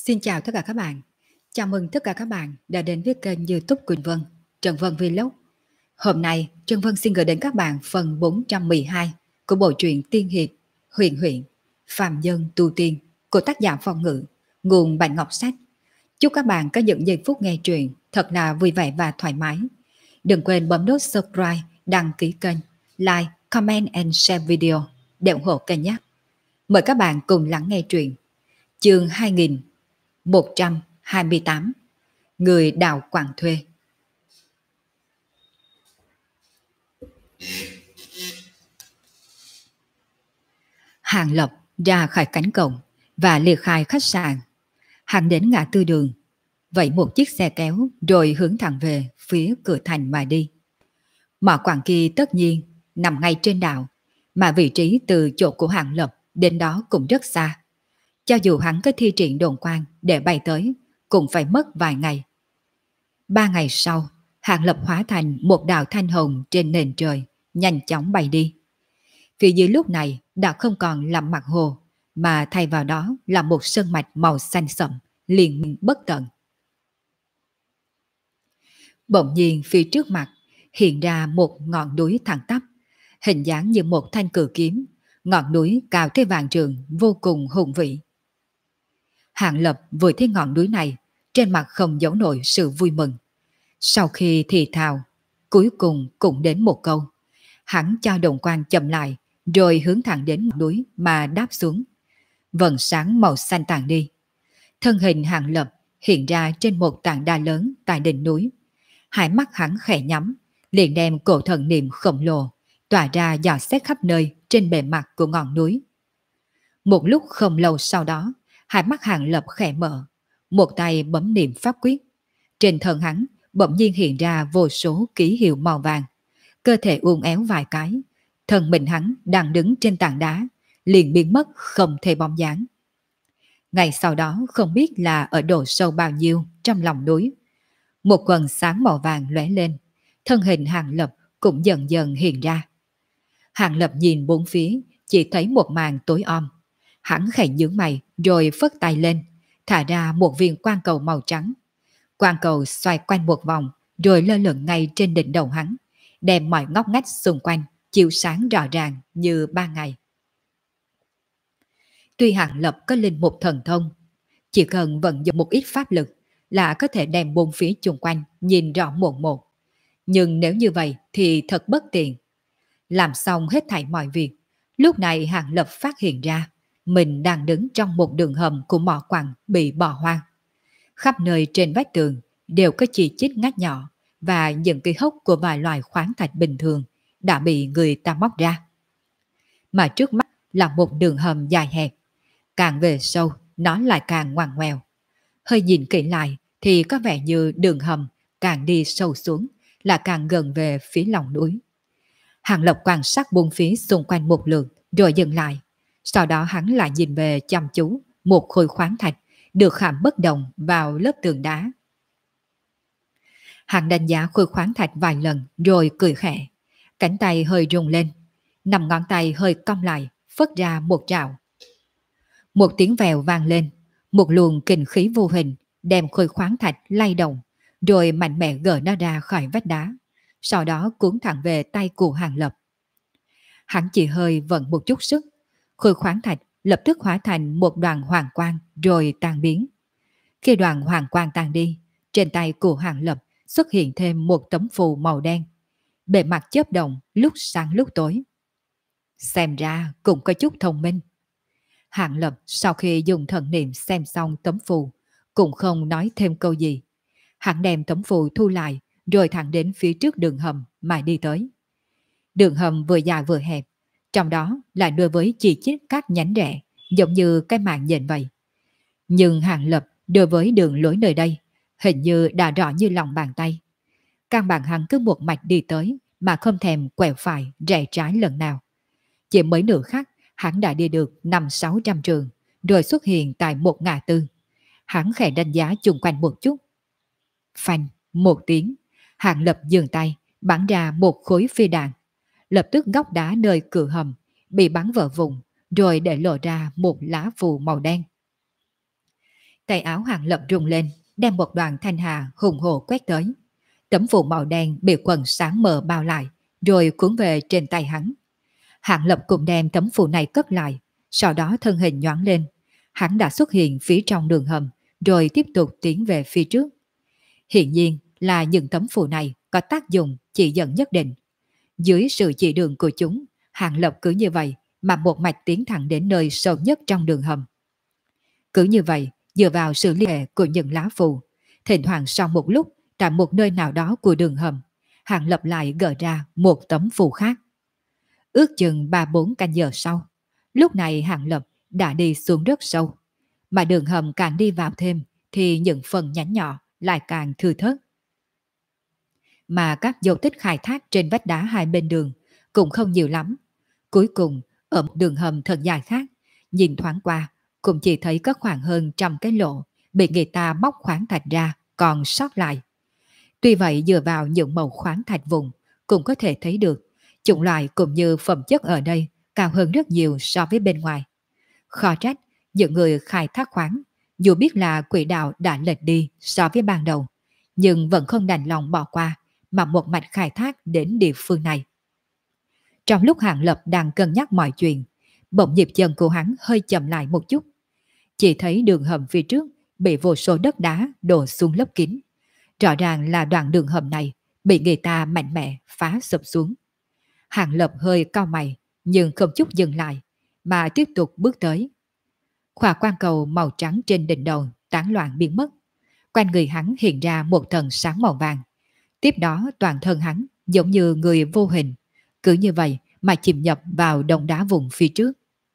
Xin chào tất cả các bạn. Chào mừng tất cả các bạn đã đến với kênh YouTube Quỳnh Vân, Trần Vân Vlog. Hôm nay, Trần Vân xin gửi đến các bạn phần 412 của bộ truyện tiên hiệp Huyền Huyện, Phàm Nhân Tu Tiên của tác giả Phong Ngữ, nguồn Bạch Ngọc Sách. Chúc các bạn có những giây phút nghe truyện thật là vui vẻ và thoải mái. Đừng quên bấm nút subscribe, đăng ký kênh, like, comment and share video để ủng hộ kênh nhé. Mời các bạn cùng lắng nghe truyện. Chương 2128. Người đào quảng thuê. Hàng Lập ra khỏi cánh cổng và liệt khai khách sạn. Hắn đến ngã tư đường, vẫy một chiếc xe kéo rồi hướng thẳng về phía cửa thành mà đi. Mỏ quặng kia tất nhiên nằm ngay trên đảo, mà vị trí từ chỗ của Hàng Lập đến đó cũng rất xa. Cho dù hắn có thi triển đồn quang để bay tới, cũng phải mất vài ngày. 3 ngày sau, Hàng Lập hóa thành một đạo thanh hồng trên nền trời, nhanh chóng bay đi. Phía dưới lúc này đã không còn là mặt hồ, mà thay vào đó là một sơn mạch màu xanh sậm, liên miên bất tận. Bỗng nhiên phía trước mặt hiện ra một ngọn núi thẳng tắp, hình dáng như một thanh cử kiếm, ngọn núi cao tới vạn trượng, vô cùng hùng vĩ. Hàng Lập vừa thấy ngọn núi này, trên mặt không giấu nổi sự vui mừng. Sau khi thì thào, cuối cùng cũng đến một câu. Hắn cho đồng quan chậm lại, rồi hướng thẳng đến ngọn núi mà đáp xuống. Vầng sáng màu xanh tàn đi. Thân hình Hàng Lập hiện ra trên một tảng đá lớn tại đỉnh núi. Hai mắt hắn khẽ nhắm, liền đem cổ thần niệm khổng lồ tỏa ra dò xét khắp nơi trên bề mặt của ngọn núi. Một lúc không lâu sau đó, hai mắt Hàng Lập khẽ mở, một tay bấm niệm pháp quyết. Trên thân hắn bỗng nhiên hiện ra vô số ký hiệu màu vàng, cơ thể uốn éo vài cái, thân mình hắn đang đứng trên tảng đá liền biến mất không thể bóng dáng. Ngày sau đó không biết là ở độ sâu bao nhiêu trong lòng núi, một quần sáng màu vàng lóe lên, thân hình Hàng Lập cũng dần dần hiện ra. Hàng Lập nhìn bốn phía, chỉ thấy một màn tối om. Hắn khẽ nhướng mày rồi phất tay lên, thả ra một viên quang cầu màu trắng. Quang cầu xoay quanh một vòng rồi lơ lửng ngay trên đỉnh đầu hắn, đem mọi ngóc ngách xung quanh chiếu sáng rõ ràng như ban ngày. Tuy Hàng Lập có linh mục thần thông, chỉ cần vận dụng một ít pháp lực là có thể đem bốn phía chung quanh nhìn rõ một một. Nhưng nếu như vậy thì thật bất tiện. Làm xong hết thảy mọi việc, lúc này Hàng Lập phát hiện ra mình đang đứng trong một đường hầm của mỏ quặng bị bỏ hoang. Khắp nơi trên vách tường đều có chỉ chít ngách nhỏ và những cái hốc của vài loài khoáng thạch bình thường đã bị người ta móc ra. Mà trước mắt là một đường hầm dài hẹp. Càng về sâu, nó lại càng ngoằn ngoèo. Hơi nhìn kỹ lại thì có vẻ như đường hầm càng đi sâu xuống là càng gần về phía lòng núi. Hàng Lập quan sát bốn phía xung quanh một lượt rồi dừng lại. Sau đó hắn lại nhìn về chăm chú một khối khoáng thạch được khảm bất động vào lớp tường đá. Hắn đánh giá khối khoáng thạch vài lần rồi cười khẽ. Cánh tay hơi rung lên, 5 ngón tay hơi cong lại, phất ra một trảo. Một tiếng vèo vang lên, một luồng kình khí vô hình đem khối khoáng thạch lay động, rồi mạnh mẽ gỡ nó ra khỏi vách đá, sau đó cuốn thẳng về tay của Hàng Lập. Hắn chỉ hơi vận một chút sức, khối khoáng thạch lập tức hóa thành một đoàn hoàng quang rồi tan biến. Khi đoàn hoàng quang tan đi, trên tay của Hàng Lập xuất hiện thêm một tấm phù màu đen. Bề mặt chớp động lúc sáng lúc tối. Xem ra cũng có chút thông minh. Hàng Lập sau khi dùng thần niệm xem xong tấm phù, cũng không nói thêm câu gì. Hắn đem tấm phù thu lại rồi thẳng đến phía trước đường hầm mà đi tới. Đường hầm vừa dài vừa hẹp, trong đó lại đối với chỉ chít các nhánh rẽ, giống như cái mạng nhện vậy. Nhưng Hàng Lập đối với đường lối nơi đây hình như đã rõ như lòng bàn tay. Căn bản hắn cứ một mạch đi tới mà không thèm quẹo phải rẽ trái lần nào. Chỉ mấy nửa khắc hắn đã đi được 500-600 trường rồi xuất hiện tại một ngã tư. Hắn khẽ đánh giá chung quanh một chút. Phanh một tiếng, Hàng Lập dừng tay bắn ra một khối phi đạn. Lập tức góc đá nơi cửa hầm bị bắn vỡ vùng rồi để lộ ra một lá phù màu đen. Tay áo Hàng Lập rung lên, đem một đoàn thanh hà hùng hồ quét tới. Tấm phù màu đen bị quần sáng mờ bao lại, rồi cuốn về trên tay hắn. Hàng Lập cùng đem tấm phù này cất lại, sau đó thân hình nhoáng lên. Hắn đã xuất hiện phía trong đường hầm, rồi tiếp tục tiến về phía trước. Hiện nhiên là những tấm phù này có tác dụng chỉ dẫn nhất định. Dưới sự chỉ đường của chúng, Hàng Lập cứ như vậy mà một mạch tiến thẳng đến nơi sâu nhất trong đường hầm. Cứ như vậy, dựa vào sự liên hệ của những lá phù, thỉnh thoảng sau một lúc tại một nơi nào đó của đường hầm, Hàng Lập lại gỡ ra một tấm phù khác. Ước chừng 3-4 canh giờ sau, lúc này Hàng Lập đã đi xuống rất sâu, mà đường hầm càng đi vào thêm thì những phần nhánh nhỏ lại càng thưa thớt. Mà các dấu tích khai thác trên vách đá hai bên đường cũng không nhiều lắm. Cuối cùng, ở một đường hầm thật dài khác, nhìn thoáng qua, cũng chỉ thấy có khoảng hơn 100 cái lỗ bị người ta móc khoáng thạch ra còn sót lại. Tuy vậy dựa vào những màu khoáng thạch vùng cũng có thể thấy được chủng loại cũng như phẩm chất ở đây cao hơn rất nhiều so với bên ngoài. Khó trách những người khai thác khoáng dù biết là quỹ đạo đã lệch đi so với ban đầu, nhưng vẫn không đành lòng bỏ qua mà một mạch khai thác đến địa phương này. Trong lúc Hàng Lập đang cân nhắc mọi chuyện, bỗng nhịp chân của hắn hơi chậm lại một chút. Chỉ thấy đường hầm phía trước bị vô số đất đá đổ xuống lấp kín. Rõ ràng là đoạn đường hầm này bị người ta mạnh mẽ phá sụp xuống. Hàng Lập hơi cau mày nhưng không chút dừng lại mà tiếp tục bước tới. Khỏa quan cầu màu trắng trên đỉnh đầu tán loạn biến mất. Quanh người hắn hiện ra một thần sáng màu vàng. Tiếp đó toàn thân hắn giống như người vô hình, cứ như vậy mà chìm nhập vào đống đá vùng phía trước.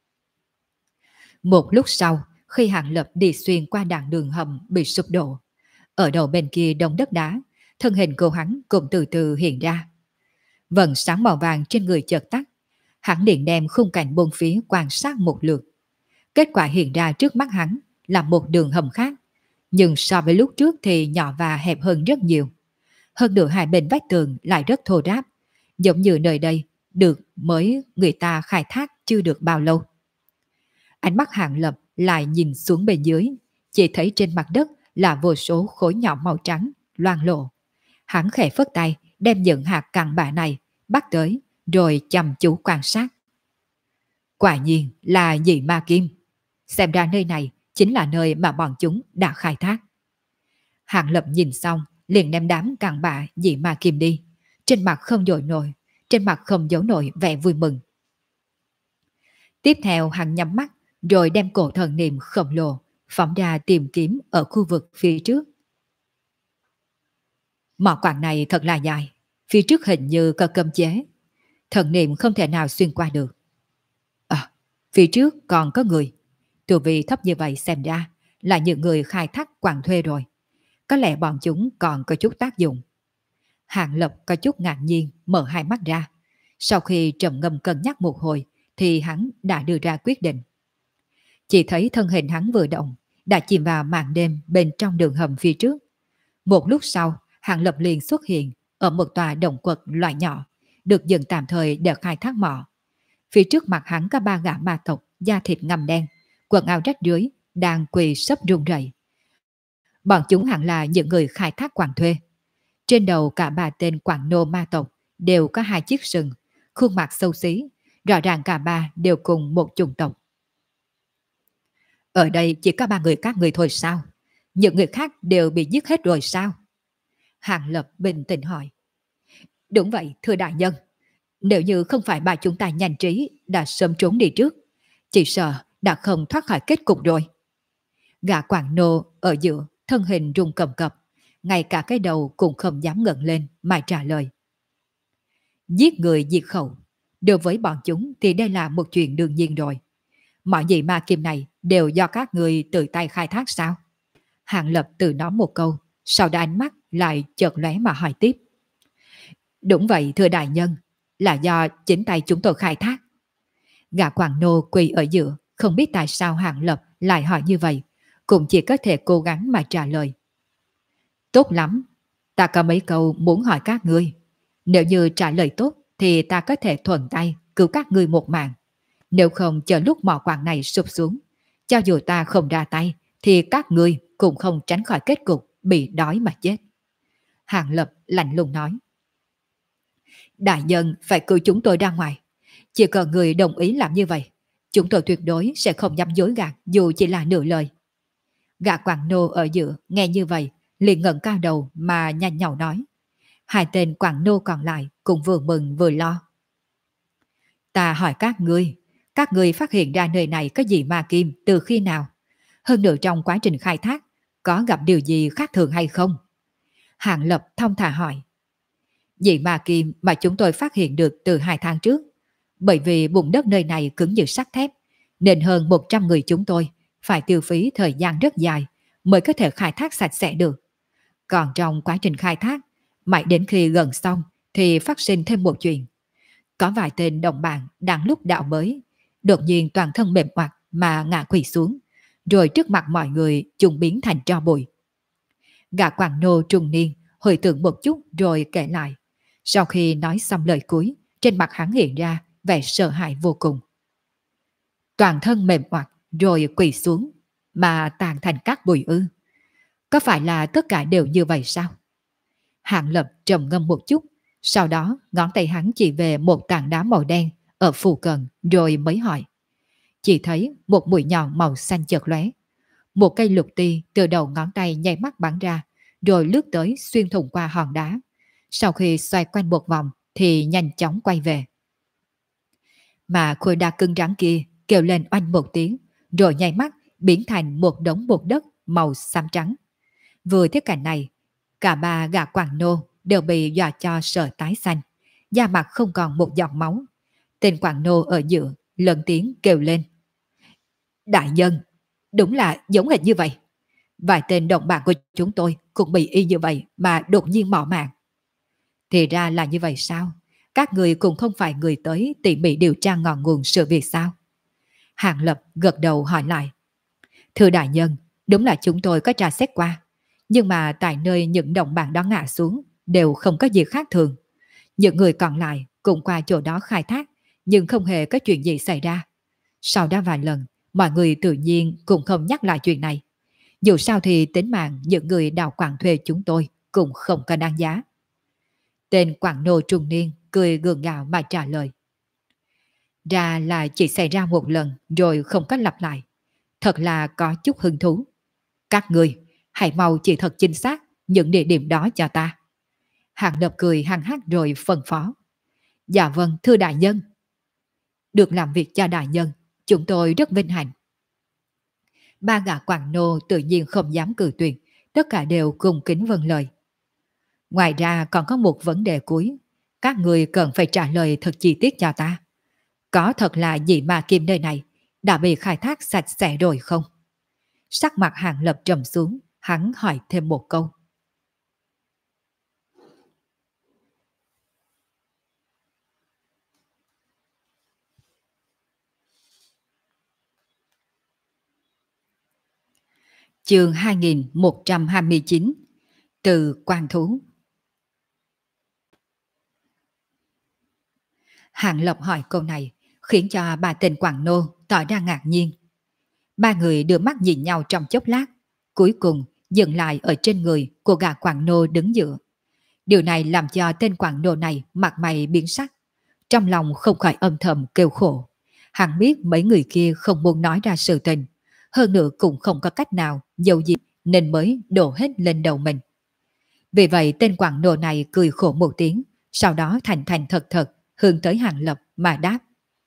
Một lúc sau, khi Hàng Lập đi xuyên qua đoạn đường hầm bị sụp đổ, ở đầu bên kia đống đất đá, thân hình của hắn cũng từ từ hiện ra. Vầng sáng màu vàng trên người chợt tắt, hắn liền đem khung cảnh bốn phía quan sát một lượt. Kết quả hiện ra trước mắt hắn là một đường hầm khác, nhưng so với lúc trước thì nhỏ và hẹp hơn rất nhiều. Hơn nữa hai bên vách tường lại rất thô ráp, giống như nơi đây được mới người ta khai thác chưa được bao lâu. Ánh mắt Hàng Lập lại nhìn xuống bên dưới, chỉ thấy trên mặt đất là vô số khối nhỏ màu trắng loang lổ. Hắn khẽ phất tay đem những hạt cặn bã này bắt tới rồi chăm chú quan sát. Quả nhiên là dị ma kim. Xem ra nơi này chính là nơi mà bọn chúng đã khai thác. Hàng Lập nhìn xong liền đem đám cặn bã dị ma kim đi. Trên mặt không giấu nổi vẻ vui mừng. Tiếp theo hắn nhắm mắt rồi đem cổ thần niệm khổng lồ phóng ra tìm kiếm ở khu vực phía trước. Mỏ quặng này thật là dài, phía trước hình như có cấm chế. Thần niệm không thể nào xuyên qua được. À, phía trước còn có người. Tu vi thấp như vậy xem ra là những người khai thác quặng thuê rồi. Có lẽ bọn chúng còn có chút tác dụng. Hàng Lập có chút ngạc nhiên mở hai mắt ra. Sau khi trầm ngâm cân nhắc một hồi thì hắn đã đưa ra quyết định. Chỉ thấy thân hình hắn vừa động đã chìm vào màn đêm bên trong đường hầm phía trước. Một lúc sau, Hàng Lập liền xuất hiện ở một tòa động quật loại nhỏ, được dựng tạm thời để khai thác mỏ. Phía trước mặt hắn có 3 gã ma tộc da thịt ngăm đen, quần áo rách rưới, đang quỳ sấp run rẩy. Bọn chúng hẳn là những người khai thác quặng thuê. Trên đầu cả 3 tên quặng nô ma tộc đều có 2 chiếc sừng, khuôn mặt xấu xí, rõ ràng cả 3 đều cùng một chủng tộc. Ở đây chỉ có 3 người các người thôi sao? Những người khác đều bị giết hết rồi sao? Hàng Lập bình tĩnh hỏi. Đúng vậy, thưa đại nhân. Nếu như không phải bà chúng ta nhanh trí đã sớm trốn đi trước, chỉ sợ đã không thoát khỏi kết cục rồi. Gã quảng nô ở giữa, thân hình rung cầm cập, ngay cả cái đầu cũng không dám ngẩng lên mà trả lời. Giết người diệt khẩu, đối với bọn chúng thì đây là một chuyện đương nhiên rồi. Mọi gì ma kim này đều do các người tự tay khai thác sao? Hàng Lập tự nói một câu, sau đó ánh mắt lại chợt lóe mà hỏi tiếp. Đúng vậy thưa đại nhân, là do chính tay chúng tôi khai thác. Gã quảng nô quỳ ở giữa, không biết tại sao Hàng Lập lại hỏi như vậy, cũng chỉ có thể cố gắng mà trả lời. Tốt lắm, ta có mấy câu muốn hỏi các ngươi. Nếu như trả lời tốt thì ta có thể thuận tay cứu các ngươi một mạng. Nếu không chờ lúc mỏ quặng này sụp xuống, cho dù ta không ra tay thì các ngươi cũng không tránh khỏi kết cục bị đói mà chết. Hàng Lập lạnh lùng nói. Đại nhân phải cử chúng tôi ra ngoài. Chỉ cần người đồng ý làm như vậy, chúng tôi tuyệt đối sẽ không dám dối gạt dù chỉ là nửa lời. Gã Quảng Nô ở giữa nghe như vậy, liền ngẩng cao đầu mà nhanh nhảu nói. Hai tên Quảng Nô còn lại cũng vừa mừng vừa lo. Ta hỏi các ngươi phát hiện ra nơi này có gì ma kim từ khi nào? Hơn nữa trong quá trình khai thác, có gặp điều gì khác thường hay không? Hạng Lập thông thả hỏi. Dị ma kim mà chúng tôi phát hiện được từ 2 tháng trước. Bởi vì bùn đất nơi này cứng như sắt thép, nên hơn 100 người chúng tôi phải tiêu phí thời gian rất dài mới có thể khai thác sạch sẽ được. Còn trong quá trình khai thác, mãi đến khi gần xong thì phát sinh thêm một chuyện. Có vài tên đồng bạn đang lúc đào mới, đột nhiên toàn thân mềm oặt mà ngã quỵ xuống, rồi trước mặt mọi người chúng biến thành tro bụi. Gã Quảng Nô trung niên hồi tưởng một chút rồi kể lại. Sau khi nói xong lời cuối, trên mặt hắn hiện ra vẻ sợ hãi vô cùng. Toàn thân mềm oặt rồi quỳ xuống mà tàn thành các bụi ư? Có phải là tất cả đều như vậy sao? Hạng Lập trầm ngâm một chút, sau đó ngón tay hắn chỉ về một tảng đá màu đen ở phù cận rồi mới hỏi. Chỉ thấy một mũi nhọn màu xanh chợt lóe. Một cây lục ti từ đầu ngón tay nháy mắt bắn ra, rồi lướt tới xuyên thủng qua hòn đá. Sau khi xoay quanh một vòng thì nhanh chóng quay về. Mà khối đá cứng rắn kia kêu lên oanh một tiếng, rồi nháy mắt biến thành một đống bột đất màu xám trắng. Vừa thấy cảnh này, cả ba gã Quảng Nô đều bị dọa cho sợ tái xanh, da mặt không còn một giọt máu. Tên Quảng Nô ở giữa lớn tiếng kêu lên. Đại nhân, đúng là giống hệt như vậy. Vài tên đồng bạn của chúng tôi cũng bị y như vậy mà đột nhiên bỏ mạng. Thì ra là như vậy sao? Các người cũng không phải người tới tỉ mỉ điều tra ngọn nguồn sự việc sao? Hàng Lập gật đầu hỏi lại. Thưa đại nhân, đúng là chúng tôi có tra xét qua. Nhưng mà tại nơi những đồng bạn đó ngã xuống đều không có gì khác thường. Những người còn lại cũng qua chỗ đó khai thác, nhưng không hề có chuyện gì xảy ra. Sau đó vài lần, mọi người tự nhiên cũng không nhắc lại chuyện này. Dù sao thì tính mạng những người đào quặng thuê chúng tôi cũng không có đáng giá. Tên Quảng Nô trung niên cười gượng gạo mà trả lời. Ra là chỉ xảy ra một lần rồi không có lặp lại. Thật là có chút hứng thú. Các người hãy mau chỉ thật chính xác những địa điểm đó cho ta. Hàng Lập cười hăng hắc rồi phân phó. Dạ vâng thưa đại nhân. Được làm việc cho đại nhân, chúng tôi rất vinh hạnh. Ba gã Quảng Nô tự nhiên không dám cự tuyệt, tất cả đều cùng kính vâng lời. Ngoài ra còn có một vấn đề cuối, các người cần phải trả lời thật chi tiết cho ta. Có thật là dị ma kim nơi này đã bị khai thác sạch sẽ rồi không? Sắc mặt Hàng Lập trầm xuống, hắn hỏi thêm một câu. Chương 2129 Từ quan thú. Hàng Lập hỏi câu này khiến cho ba tên Quảng Nô tỏ ra ngạc nhiên. Ba người đưa mắt nhìn nhau trong chốc lát, cuối cùng dừng lại ở trên người của gã Quảng Nô đứng giữa. Điều này làm cho tên Quảng Nô này mặt mày biến sắc, trong lòng không khỏi âm thầm kêu khổ. Hắn biết mấy người kia không muốn nói ra sự tình, hơn nữa cũng không có cách nào giấu giếm nên mới đổ hết lên đầu mình. Vì vậy tên Quảng Nô này cười khổ một tiếng, sau đó thành thành thật thật hướng tới Hàng Lập mà đáp.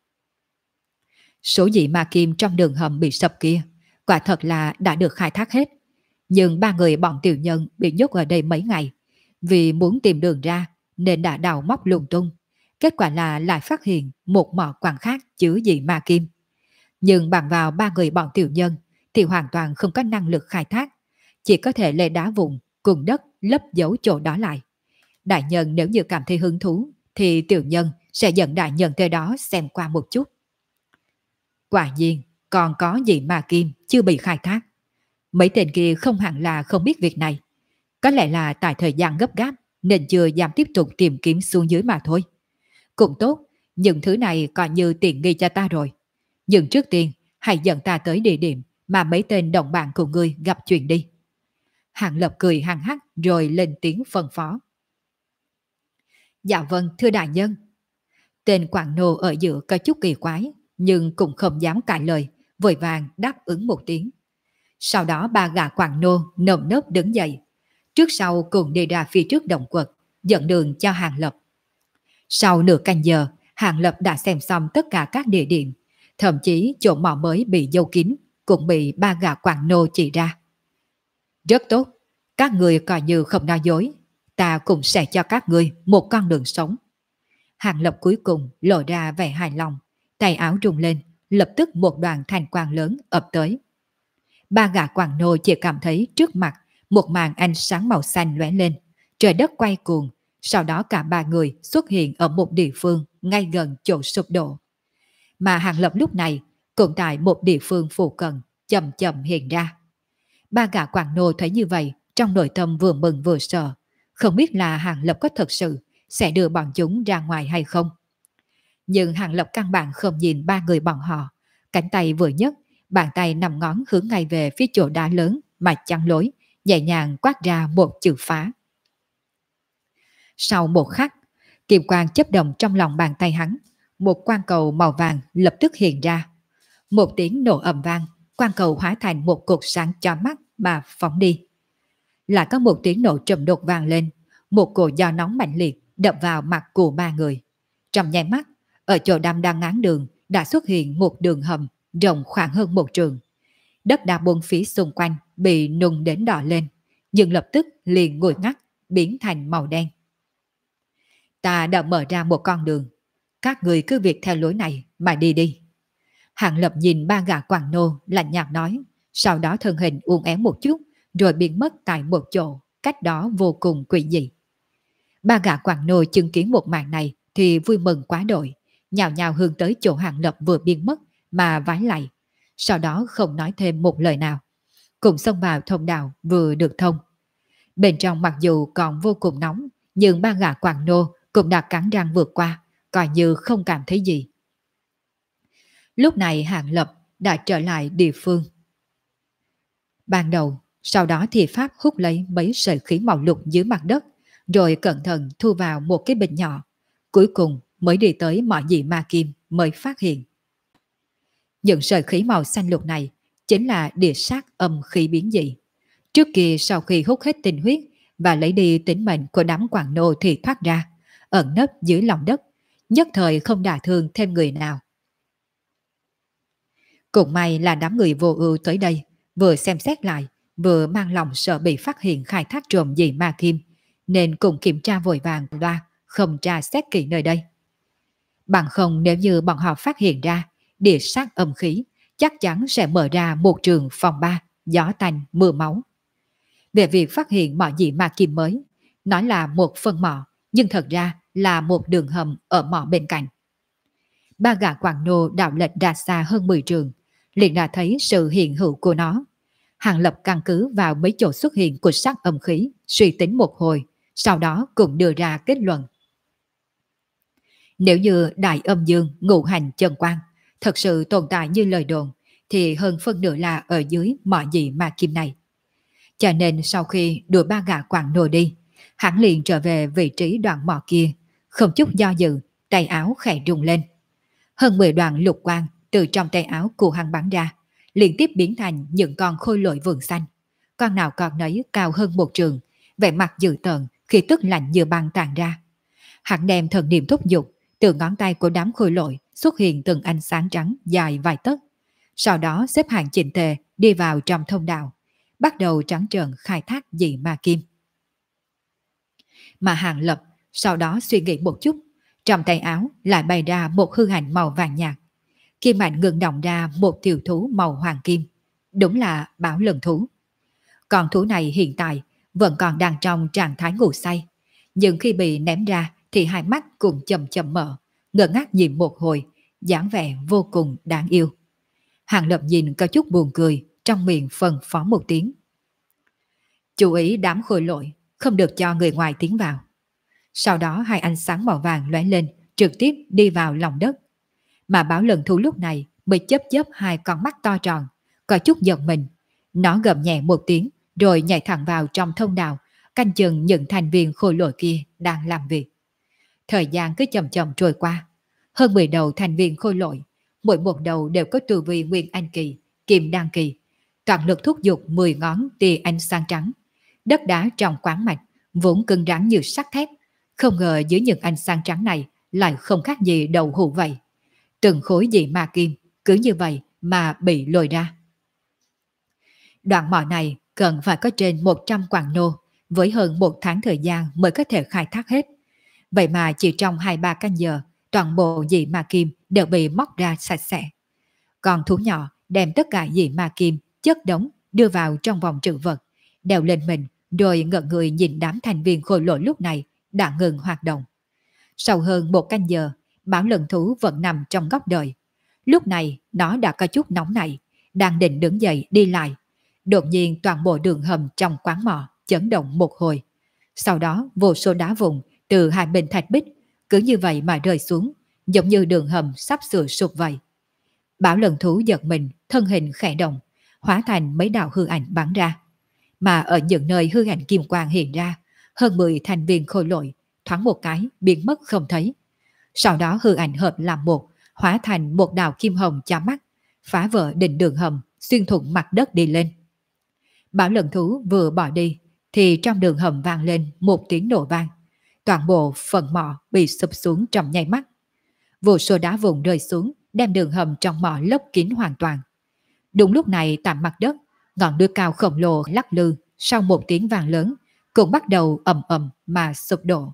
Số dị ma kim trong đường hầm bị sập kia quả thật là đã được khai thác hết. Nhưng ba người bọn tiểu nhân bị nhốt ở đây mấy ngày, vì muốn tìm đường ra nên đã đào móc lung tung. Kết quả là lại phát hiện một mỏ quặng khác chứa dị ma kim. Nhưng bằng vào ba người bọn tiểu nhân thì hoàn toàn không có năng lực khai thác, chỉ có thể lấy đá vụn cùng đất lấp giấu chỗ đó lại. Đại nhân nếu như cảm thấy hứng thú thì tiểu nhân sẽ dẫn đại nhân tới đó xem qua một chút. Quả nhiên còn có dị ma kim chưa bị khai thác. Mấy tên kia không hẳn là không biết việc này. Có lẽ là tại thời gian gấp gáp nên chưa dám tiếp tục tìm kiếm xuống dưới mà thôi. Cũng tốt, những thứ này coi như tiện nghi cho ta rồi. Nhưng trước tiên hãy dẫn ta tới địa điểm mà mấy tên đồng bạn của ngươi gặp chuyện đi. Hàng Lập cười hăng hắc rồi lên tiếng phân phó. Dạ vâng thưa đại nhân. Tên quảng nô ở giữa có chút kỳ quái, nhưng cũng không dám cãi lời, vội vàng đáp ứng một tiếng. Sau đó ba gã quảng nô nơm nớp đứng dậy, trước sau cùng đi ra phía trước động quật, dẫn đường cho Hàng Lập. Sau nửa canh giờ, Hàng Lập đã xem xong tất cả các địa điểm, thậm chí chỗ mỏ mới bị giấu kín cũng bị ba gã quảng nô chỉ ra. Rất tốt, các người coi như không nói dối, ta cũng sẽ cho các người một con đường sống. Hàng Lập cuối cùng lộ ra vẻ hài lòng, tay áo rung lên, lập tức một đoàn thanh quang lớn ập tới. Ba gã quảng nô chỉ cảm thấy trước mặt một màn ánh sáng màu xanh lóe lên, trời đất quay cuồng, sau đó cả ba người xuất hiện ở một địa phương ngay gần chỗ sụp đổ. Mà Hàng Lập lúc này cũng tại một địa phương phụ cận chậm chậm hiện ra. Ba gã quảng nô thấy như vậy, trong nội tâm vừa mừng vừa sợ, không biết là Hàng Lập có thật sự sẽ đưa bọn chúng ra ngoài hay không. Nhưng Hàng Lập căn bản không nhìn ba người bọn họ, cánh tay vừa nhấc, bàn tay nằm ngón hướng ngay về phía chỗ đá lớn mà chắn lối, nhẹ nhàng quát ra một chữ phá. Sau một khắc, kim quang chớp động trong lòng bàn tay hắn, một quan cầu màu vàng lập tức hiện ra. Một tiếng nổ ầm vang, quan cầu hóa thành một cột sáng chói mắt mà phóng đi. Lại có một tiếng nổ trầm đột vang lên, một cỗ gió nóng mạnh liệt đập vào mặt của ba người. Trong nháy mắt, ở chỗ đâm đang ngáng đường đã xuất hiện một đường hầm rộng khoảng hơn một trường. Đất đá bốn phía xung quanh bị nung đến đỏ lên, nhưng lập tức liền nguội ngắt, biến thành màu đen. Ta đã mở ra một con đường, các người cứ việc theo lối này mà đi đi. Hàng Lập nhìn ba gã quảng nô lạnh nhạt nói, sau đó thân hình uốn éo một chút, rồi biến mất tại một chỗ, cách đó vô cùng quỷ dị. Ba gã quảng nô chứng kiến một màn này thì vui mừng quá đội, nhào nhào hướng tới chỗ Hàng Lập vừa biến mất mà vái lại, sau đó không nói thêm một lời nào, cùng xông vào thông đạo vừa được thông. Bên trong mặc dù còn vô cùng nóng, nhưng ba gã quảng nô cũng đã cắn răng vượt qua, coi như không cảm thấy gì. Lúc này Hàng Lập đã trở lại địa phương ban đầu, sau đó thì Pháp hút lấy mấy sợi khí màu lục dưới mặt đất, rồi cẩn thận thu vào một cái bình nhỏ, cuối cùng mới đi tới mỏ dị ma kim mới phát hiện. Những sợi khí màu xanh lục này chính là địa sát âm khí biến dị. Trước kia sau khi hút hết tinh huyết và lấy đi tính mệnh của đám quảng nô thì thoát ra, ẩn nấp dưới lòng đất, nhất thời không đả thương thêm người nào. Cũng may là đám người vô ưu tới đây, vừa xem xét lại, vừa mang lòng sợ bị phát hiện khai thác trộm dị ma kim, nên cùng kiểm tra vội vàng loa, không tra xét kỹ nơi đây. Bằng không nếu như bọn họ phát hiện ra địa sát âm khí, chắc chắn sẽ mở ra một trường phòng ba, gió tanh mưa máu. Về việc phát hiện mỏ dị ma kim mới, nói là một phân mỏ, nhưng thật ra là một đường hầm ở mỏ bên cạnh. Ba gã quảng nô đảo lệch ra xa hơn 10 trường, liền đã thấy sự hiện hữu của nó. Hàng Lập căn cứ vào mấy chỗ xuất hiện của sắc âm khí, suy tính một hồi, sau đó cũng đưa ra kết luận. Nếu như đại âm dương ngũ hành chân quang thật sự tồn tại như lời đồn, thì hơn phân nửa là ở dưới mỏ dị ma kim này. Cho nên sau khi đuổi ba gã quảng nô đi, hắn liền trở về vị trí đoạn mỏ kia, không chút do dự, tay áo khẽ rung lên. Hơn 10 đoạn lục quang từ trong tay áo của hắn bắn ra, liên tiếp biến thành những con khôi lỗi vườn xanh. Con nào con nấy cao hơn một trường, vẻ mặt dữ tợn khi tức lạnh như băng tàn ra. Hắn đem thần niệm thúc giục, từ ngón tay của đám khôi lỗi xuất hiện từng ánh sáng trắng dài vài tấc. Sau đó xếp hàng chỉnh tề đi vào trong thông đạo, bắt đầu trắng trợn khai thác dị ma kim. Mà Hàng Lập sau đó suy nghĩ một chút, trong tay áo lại bày ra một hư ảnh màu vàng nhạt. Kim ảnh ngừng động ra một tiểu thú màu hoàng kim, đúng là Bảo Lần thú. Con thú này hiện tại vẫn còn đang trong trạng thái ngủ say, nhưng khi bị ném ra thì hai mắt cũng chầm chậm mở, ngơ ngác nhìn một hồi, dáng vẻ vô cùng đáng yêu. Hàng Lập nhìn có chút buồn cười, trong miệng phân phó một tiếng. Chú ý đám khôi lỗi, không được cho người ngoài tiến vào. Sau đó hai ánh sáng màu vàng lóe lên, trực tiếp đi vào lòng đất. Mà Bảo Lần thú lúc này mới chớp chớp hai con mắt to tròn, có chút giật mình. Nó gầm nhẹ một tiếng, rồi nhảy thẳng vào trong thông đạo, canh chừng những thành viên khôi lỗi kia đang làm việc. Thời gian cứ chậm chậm trôi qua. Hơn 10 đầu thành viên khôi lỗi, mỗi một đầu đều có tu vi Nguyên Anh Kỳ, Kim Đan Kỳ, toàn lực thúc giục 10 ngón tia ánh sáng trắng. Đất đá trong quán mạch vốn cứng rắn như sắt thép, không ngờ dưới những ánh sáng trắng này lại không khác gì đầu hũ vậy. Từng khối dị ma kim cứ như vậy mà bị lôi ra. Đoạn mỏ này cần phải có trên 100 quặng nô, với hơn 1 tháng thời gian mới có thể khai thác hết. Vậy mà chỉ trong 2-3 canh giờ, toàn bộ dị ma kim đều bị móc ra sạch sẽ. Còn thú nhỏ đem tất cả dị ma kim chất đống đưa vào trong vòng trữ vật, đeo lên mình, rồi ngẩn người nhìn đám thành viên khôi lỗi lúc này đã ngừng hoạt động. Sau hơn 1 canh giờ, Bảo Lần Thú vẫn nằm trong góc đợi. Lúc này nó đã có chút nóng nảy, đang định đứng dậy đi lại. Đột nhiên toàn bộ đường hầm trong quán mỏ chấn động một hồi. Sau đó vô số đá vụn từ hai bên thạch bích cứ như vậy mà rơi xuống, giống như đường hầm sắp sửa sụp vậy. Bảo Lần Thú giật mình, thân hình khẽ động, hóa thành mấy đạo hư ảnh bắn ra. Mà ở những nơi hư ảnh kim quang hiện ra, hơn 10 thành viên khôi lỗi thoáng một cái biến mất không thấy. Sau đó hư ảnh hợp làm một, hóa thành một đạo kim hồng chói mắt, phá vỡ đỉnh đường hầm, xuyên thủng mặt đất đi lên. Bảo Lần Thú vừa bỏ đi thì trong đường hầm vang lên một tiếng nổ vang. Toàn bộ phần mỏ bị sụp xuống trong nháy mắt. Vô số đá vụn rơi xuống, đem đường hầm trong mỏ lấp kín hoàn toàn. Đúng lúc này tại mặt đất, ngọn núi cao khổng lồ lắc lư sau một tiếng vang lớn cũng bắt đầu ầm ầm mà sụp đổ.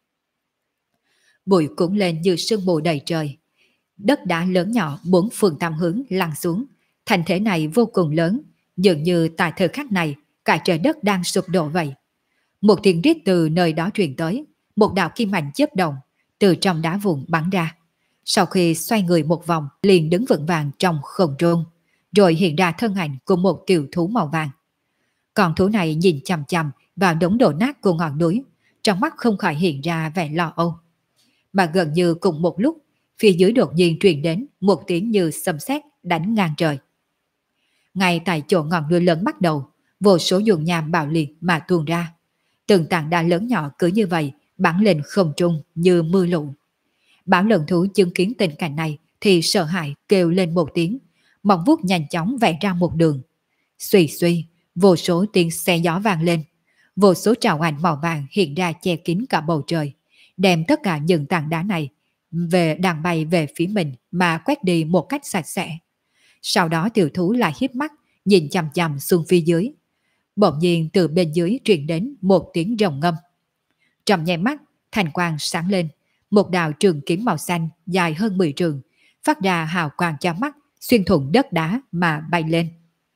Bụi cũng lên như sương mù đầy trời. Đất đá lớn nhỏ 4 phương tám hướng lăn xuống. Thành thể này vô cùng lớn, dường như tại thời khắc này cả trời đất đang sụp đổ vậy. Một tiếng rít từ nơi đó truyền tới, một đạo kim ảnh chớp động từ trong đá vụn bắn ra. Sau khi xoay người một vòng, liền đứng vững vàng trong không trung, rồi hiện ra thân ảnh của một tiểu thú màu vàng. Con thú này nhìn chằm chằm vào đống đổ nát của ngọn núi, trong mắt không khỏi hiện ra vẻ lo âu. Mà gần như cùng một lúc, phía dưới đột nhiên truyền đến một tiếng như sấm sét đánh ngang trời. Ngay tại chỗ ngọn núi lớn bắt đầu, vô số dùng nham bạo liệt mà tuôn ra. Từng tảng đá lớn nhỏ cứ như vậy bắn lên không trung như mưa lũ. Bảo Lần Thú chứng kiến tình cảnh này thì sợ hãi kêu lên một tiếng, móng vuốt nhanh chóng vẽ ra một đường. Xuy xuy, vô số tiếng xe gió vang lên, vô số trào ảnh màu vàng hiện ra che kín cả bầu trời, đem tất cả những tảng đá này đàn bay về phía mình mà quét đi một cách sạch sẽ. Sau đó tiểu thú lại hiếp mắt nhìn chằm chằm xuống phía dưới. Bỗng nhiên từ bên dưới truyền đến một tiếng rồng ngâm. Trong nháy mắt, thành quang sáng lên, một đạo trường kiếm màu xanh dài hơn 10 trường, phát ra hào quang chói mắt, xuyên thủng đất đá mà bay lên.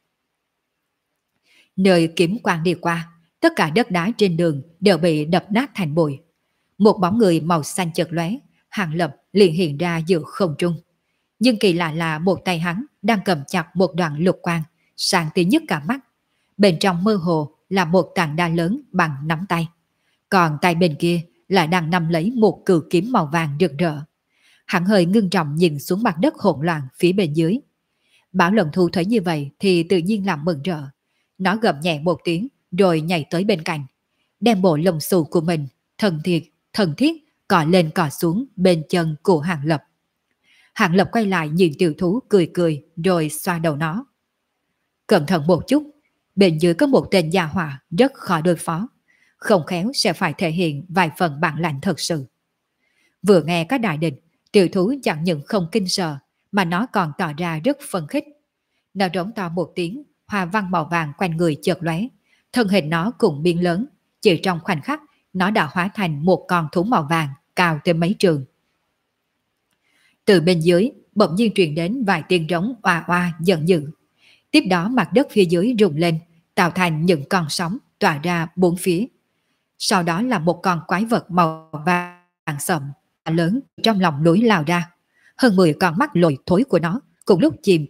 Nơi kiếm quang đi qua, tất cả đất đá trên đường đều bị đập nát thành bụi. Một bóng người màu xanh chợt lóe, Hàng Lập liền hiện ra giữa không trung. Nhưng kỳ lạ là một tay hắn đang cầm chặt một đoạn lục quang, sáng tí nhất cả mắt. Bên trong mơ hồ là một tảng đá lớn bằng nắm tay. Còn tay bên kia lại đang nắm lấy một cự kiếm màu vàng rực rỡ. Hắn hơi ngưng trọng nhìn xuống mặt đất hỗn loạn phía bên dưới. Bảo Lần Thú thấy như vậy thì tự nhiên làm mừng rỡ. Nó gầm nhẹ một tiếng rồi nhảy tới bên cạnh, đem bộ lông xù của mình thân thiết cọ lên cọ xuống bên chân của Hàng Lập. Hàng Lập quay lại nhìn tiểu thú cười cười rồi xoa đầu nó. Cẩn thận một chút, bên dưới có một tên gia hỏa rất khó đối phó, không khéo sẽ phải thể hiện vài phần bản lãnh thật sự. Vừa nghe các đại địch, tiểu thú chẳng những không kinh sợ mà nó còn tỏ ra rất phấn khích. Nó rống to một tiếng, hoa văn màu vàng quanh người chợt lóe, thân hình nó cũng biến lớn, chỉ trong khoảnh khắc nó đã hóa thành một con thú màu vàng cao tới mấy trường. Từ bên dưới bỗng nhiên truyền đến vài tiếng rống oa oa giận dữ. Tiếp đó mặt đất phía dưới rung lên, tạo thành những con sóng tỏa ra bốn phía. Sau đó là một con quái vật màu vàng sậm lớn trong lòng núi lao ra. Hơn 10 con mắt lồi thối của nó cùng lúc nhìn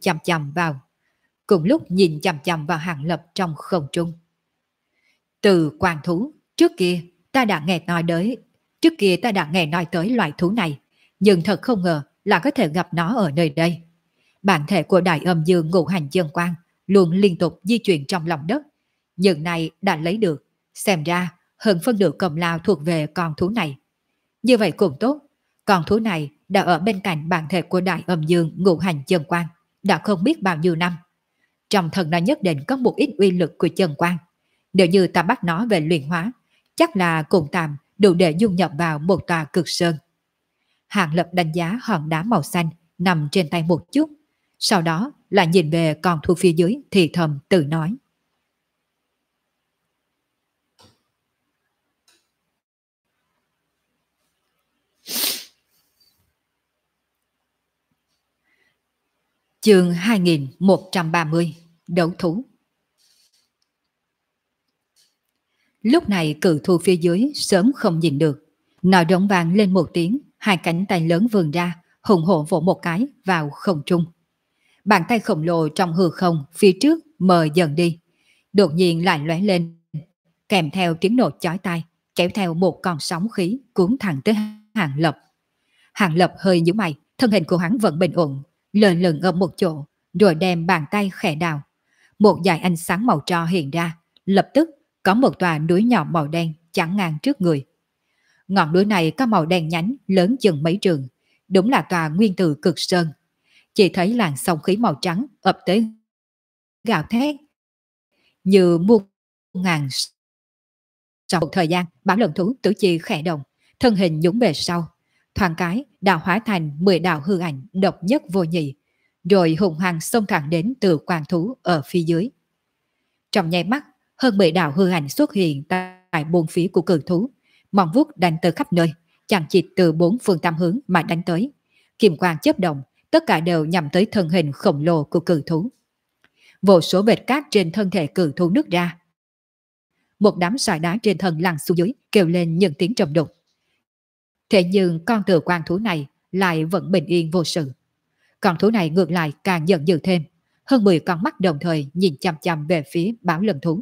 chằm chằm vào Hàng Lập trong không trung. Từ quan thú, trước kia ta đã nghe nói tới loại thú này, nhưng thật không ngờ là có thể gặp nó ở nơi đây. Bản thể của Đại Âm Dương Ngũ Hành Dương Quang luôn liên tục di chuyển trong lòng đất, Nhưng này đã lấy được, xem ra hơn phân nửa công lao thuộc về con thú này. Như vậy cũng tốt, con thú này đã ở bên cạnh bản thể của Đại Âm Dương ngũ hành chân quan, đã không biết bao nhiêu năm. Trong thân nó nhất định có một ít uy lực của chân quan. Nếu như ta bắt nó về luyện hóa, chắc là cùng tạm đủ để dung nhập vào một tòa cực sơn. Hàng Lập đánh giá hòn đá màu xanh nằm trên tay một chút, sau đó lại nhìn về con thú phía dưới thì thầm tự nói. Chương 2130 Đấu thú. Lúc này cự thú phía dưới sớm không nhìn được. Nó đống vàng lên một tiếng, hai cánh tay lớn vươn ra, hùng hổ vỗ một cái vào không trung. Bàn tay khổng lồ trong hư không phía trước mờ dần đi, đột nhiên lại lóe lên, kèm theo tiếng nổ chói tai, kéo theo một con sóng khí cuốn thẳng tới Hàng Lập. Hàng Lập hơi nhíu mày, thân hình của hắn vẫn bình ổn, lờ lửng ở một chỗ, rồi đem bàn tay khẽ đào. Một dải ánh sáng màu tro hiện ra, lập tức có một tòa núi nhỏ màu đen chắn ngang trước người. Ngọn núi này có màu đen nhánh lớn chừng mấy trường, đúng là tòa nguyên tử cực sơn. Chỉ thấy làn sóng khí màu trắng ập tới gào thét như muôn ngàn. Trong một thời gian, Bảo Lần Thú tứ chi khẽ động, thân hình nhúng về sau, thoáng cái đã hóa thành 10 đạo hư ảnh độc nhất vô nhị, rồi hùng hăng xông thẳng đến từ quan thú ở phía dưới. Trong nháy mắt, hơn 10 đạo hư ảnh xuất hiện tại bốn phía của cự thú, móng vuốt đánh tới khắp nơi, chằng chịt từ bốn phương tám hướng mà đánh tới. Kim quang chớp động, tất cả đều nhằm tới thân hình khổng lồ của cự thú. Vô số vệt cát trên thân thể cự thú nứt ra. Một đám sỏi đá trên thân lăn xuống dưới, kêu lên những tiếng trầm đục. Thế nhưng con tử quan thú này lại vẫn bình yên vô sự. Con thú này ngược lại càng giận dữ thêm, hơn 10 con mắt đồng thời nhìn chằm chằm về phía Bảo Lần Thú.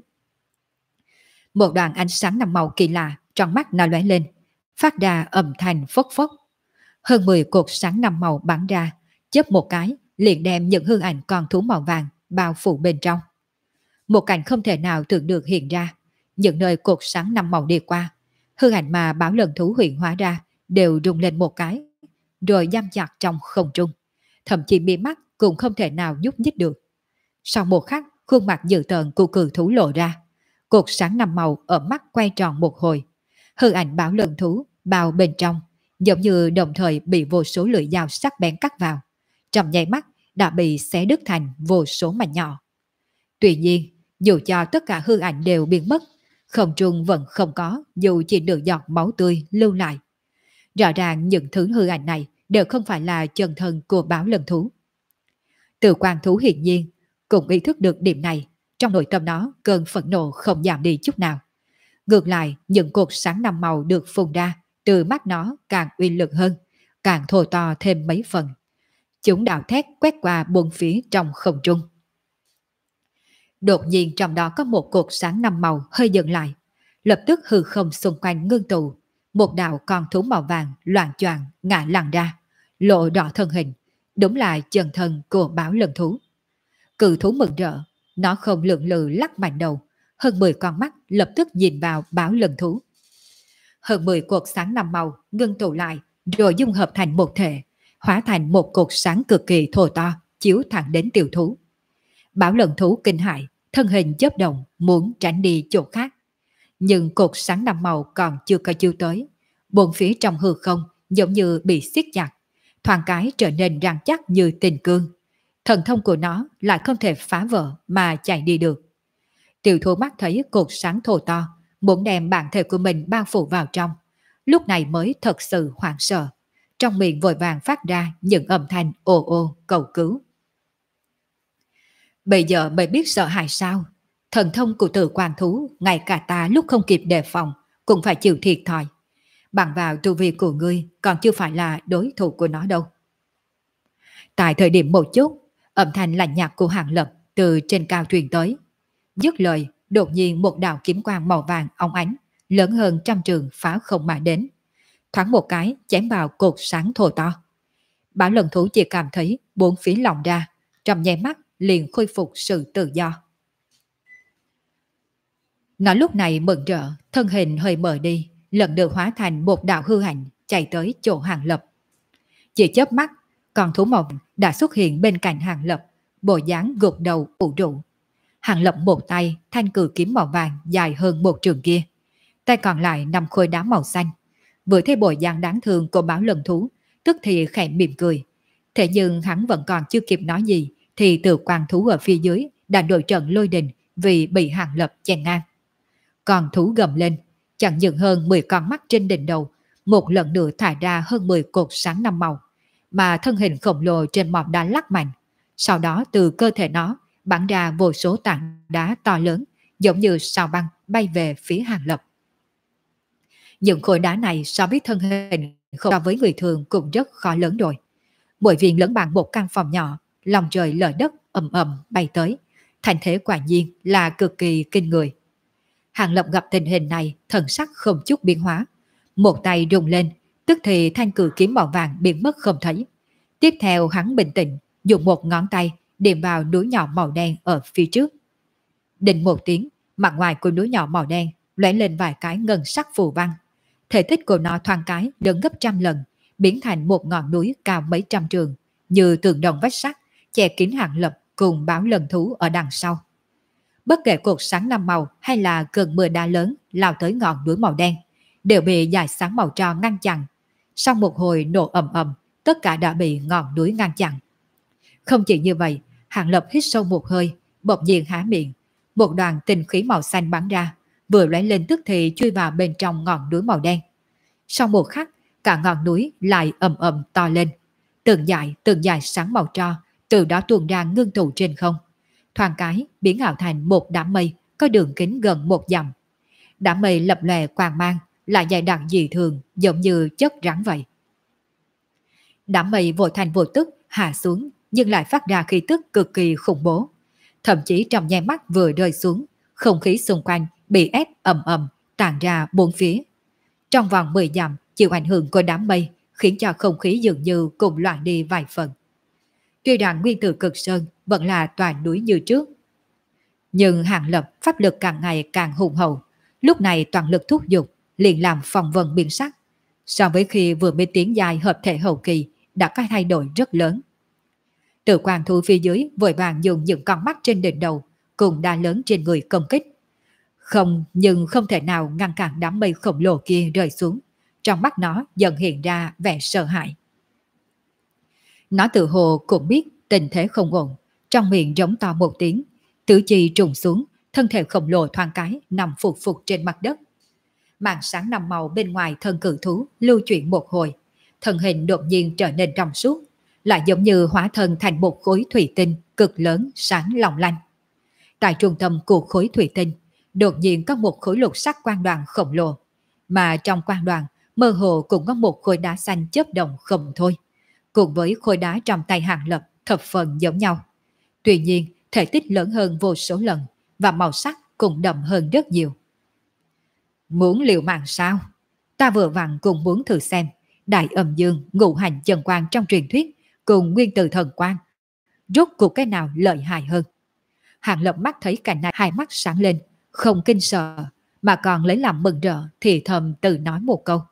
Một đoàn ánh sáng năm màu kỳ lạ trong mắt nó lóe lên, phát ra âm thanh phốc phốc. Hơn 10 cột sáng năm màu bắn ra, chớp một cái liền đem những hư ảnh con thú màu vàng bao phủ bên trong. Một cảnh không thể nào tưởng được hiện ra, những nơi cột sáng năm màu đi qua, hư ảnh mà Bảo Lần Thú hiện hóa ra đều rung lên một cái, rồi giam chặt trong không trung, thậm chí mí mắt cũng không thể nào nhúc nhích được. Sau một khắc, khuôn mặt dữ tợn của cự thú lộ ra, cột sáng năm màu ở mắt quay tròn một hồi, hư ảnh Bảo Lần Thú bao bên trong, giống như đồng thời bị vô số lưỡi dao sắc bén cắt vào, trong nháy mắt đã bị xé đứt thành vô số mảnh nhỏ. Tuy nhiên, dù cho tất cả hư ảnh đều biến mất, không trung vẫn không có dù chỉ được giọt máu tươi lưu lại. Rõ ràng những thứ hư ảnh này đều không phải là chân thân của Bảo Lần Thú. Từ quan thú hiển nhiên cũng ý thức được điểm này, trong nội tâm nó cơn phẫn nộ không giảm đi chút nào. Ngược lại, những cột sáng năm màu được phun ra từ mắt nó càng uy lực hơn, càng thô to thêm mấy phần. Chúng đạo thét quét qua bốn phía trong không trung. Đột nhiên trong đó có một cột sáng năm màu hơi dừng lại, lập tức hư không xung quanh ngưng tụ, một đạo con thú màu vàng loạn choạng ngã lăn ra, lộ rõ thân hình, đúng là chân thân của Bảo Lần Thú. Cự thú mừng rỡ, nó không lưỡng lự lắc mạnh đầu, hơn 10 con mắt lập tức nhìn vào Bảo Lần Thú. Hơn 10 cột sáng năm màu ngưng tụ lại, rồi dung hợp thành một thể, hóa thành một cột sáng cực kỳ thô to, chiếu thẳng đến tiểu thú. Bảo Lần Thú kinh hãi, thân hình chớp động muốn tránh đi chỗ khác. Nhưng cột sáng năm màu còn chưa có chiếu tới, bốn phía trong hư không giống như bị siết chặt, thoáng cái trở nên rắn chắc như tình cương. Thần thông của nó lại không thể phá vỡ mà chạy đi được. Tiểu thú mắt thấy cột sáng thô to, muốn đem bản thể của mình bao phủ vào trong, lúc này mới thật sự hoảng sợ, trong miệng vội vàng phát ra những âm thanh ồ ồ cầu cứu. Bây giờ mày biết sợ hãi sao? Thần thông của Tử Quan thú, ngay cả ta lúc không kịp đề phòng cũng phải chịu thiệt thòi. Bằng vào tu vi của ngươi còn chưa phải là đối thủ của nó đâu. Tại thời điểm một chút, âm thanh lạnh nhạt của Hàng Lập từ trên cao truyền tới. Dứt lời, đột nhiên một đạo kiếm quang màu vàng óng ánh, lớn hơn trăm trường phá không mà đến. Thoáng một cái chém vào cột sáng thô to. Bảo Lần Thú chỉ cảm thấy bốn phía lòng ra, trong nháy mắt liền khôi phục sự tự do. Nó lúc này mừng rỡ, thân hình hơi mờ đi, lần lượt hóa thành một đạo hư ảnh chạy tới chỗ Hàng Lập. Chỉ chớp mắt, con thú mộng đã xuất hiện bên cạnh Hàng Lập, bộ dáng gục đầu ủ rũ. Hàng Lập một tay thanh cử kiếm màu vàng dài hơn một trường kia, tay còn lại nằm khối đá màu xanh. Vừa thấy bộ dạng đáng thương của báo lần thú, tức thì khẽ mỉm cười. Thế nhưng hắn vẫn còn chưa kịp nói gì, thì từ quan thú ở phía dưới đã nổi trận lôi đình vì bị Hàng Lập chèn ngang. Con thú gầm lên, chẳng dừng hơn 10 con mắt trên đỉnh đầu, một lần nữa thải ra hơn 10 cột sáng năm màu, mà thân hình khổng lồ trên mỏm đá lắc mạnh. Sau đó từ cơ thể nó bắn ra vô số tảng đá to lớn, giống như sao băng bay về phía Hàng Lập. Những khối đá này so với thân hình không so với người thường cũng rất khó lớn rồi. Mỗi viên lớn bằng một căn phòng nhỏ, lòng trời lở đất ầm ầm bay tới. Thành thế quả nhiên là cực kỳ kinh người. Hàng Lập gặp tình hình này, thần sắc không chút biến hóa. Một tay rung lên, tức thì thanh cử kiếm màu vàng biến mất không thấy. Tiếp theo hắn bình tĩnh, dùng một ngón tay điểm vào núi nhỏ màu đen ở phía trước. Định một tiếng, mặt ngoài của núi nhỏ màu đen lóe lên vài cái ngân sắc phù văn. Thể tích của nó thoáng cái lớn gấp trăm lần, biến thành một ngọn núi cao mấy trăm trường, như tường đồng vách sắt, che kín Hàng Lập cùng báo lần thú ở đằng sau. Bất kể cột sáng năm màu hay là cơn mưa đá lớn lao tới ngọn núi màu đen, đều bị dải sáng màu tro ngăn chặn. Sau một hồi nổ ầm ầm, tất cả đã bị ngọn núi ngăn chặn. Không chỉ như vậy, Hàng Lập hít sâu một hơi, bỗng nhiên há miệng, một đoàn tinh khí màu xanh bắn ra, vừa lóe lên tức thì chui vào bên trong ngọn núi màu đen. Sau một khắc, cả ngọn núi lại ầm ầm to lên, từng dải sáng màu tro từ đó tuôn ra ngưng tụ trên không. Thoáng cái biến ảo thành một đám mây có đường kính gần một dặm. Đám mây lập lòe quang mang, lại dày đặc dị thường, giống như chất rắn vậy. Đám mây vội thành vô tức hạ xuống, nhưng lại phát ra khí tức cực kỳ khủng bố. Thậm chí trong nháy mắt vừa rơi xuống, không khí xung quanh bị ép ầm ầm tản ra bốn phía. Trong vòng 10 dặm chịu ảnh hưởng của đám mây, khiến cho không khí dường như cùng loạn đi vài phần. Tuy rằng nguyên tử cực sơn vẫn là toàn núi như trước, nhưng Hàng Lập pháp lực càng ngày càng hùng hậu, lúc này toàn lực thúc giục, liền làm phòng vân biến sắc. So với khi vừa mới tiến dài hợp thể hậu kỳ đã có thay đổi rất lớn. Tự quan thú phía dưới vội vàng dùng những con mắt trên đỉnh đầu cùng đa lớn trên người công kích. Nhưng không thể nào ngăn cản đám mây khổng lồ kia rơi xuống. Trong mắt nó dần hiện ra vẻ sợ hãi. Nó tự hồ cũng biết tình thế không ổn, trong miệng giống to một tiếng, tứ chi trùng xuống, thân thể khổng lồ thoáng cái nằm phục phục trên mặt đất. Màn sáng năm màu bên ngoài thân cự thú lưu chuyển một hồi, thân hình đột nhiên trở nên trong suốt, lại giống như hóa thân thành một khối thủy tinh cực lớn sáng long lanh. Tại trung tâm của khối thủy tinh, đột nhiên có một khối lục sắc quang đoàn khổng lồ, mà trong quang đoàn mơ hồ cũng có một khối đá xanh chớp động không thôi, cùng với khối đá trong tay Hàng Lập thập phần giống nhau. Tuy nhiên, thể tích lớn hơn vô số lần và màu sắc cũng đậm hơn rất nhiều. Muốn liều mạng sao? Ta vừa vặn cùng muốn thử xem Đại Âm Dương ngũ hành chân quang trong truyền thuyết cùng nguyên tử thần quang, rốt cuộc cái nào lợi hại hơn? Hàng Lập mắt thấy cảnh này, hai mắt sáng lên, không kinh sợ mà còn lấy làm mừng rỡ, thì thầm tự nói một câu.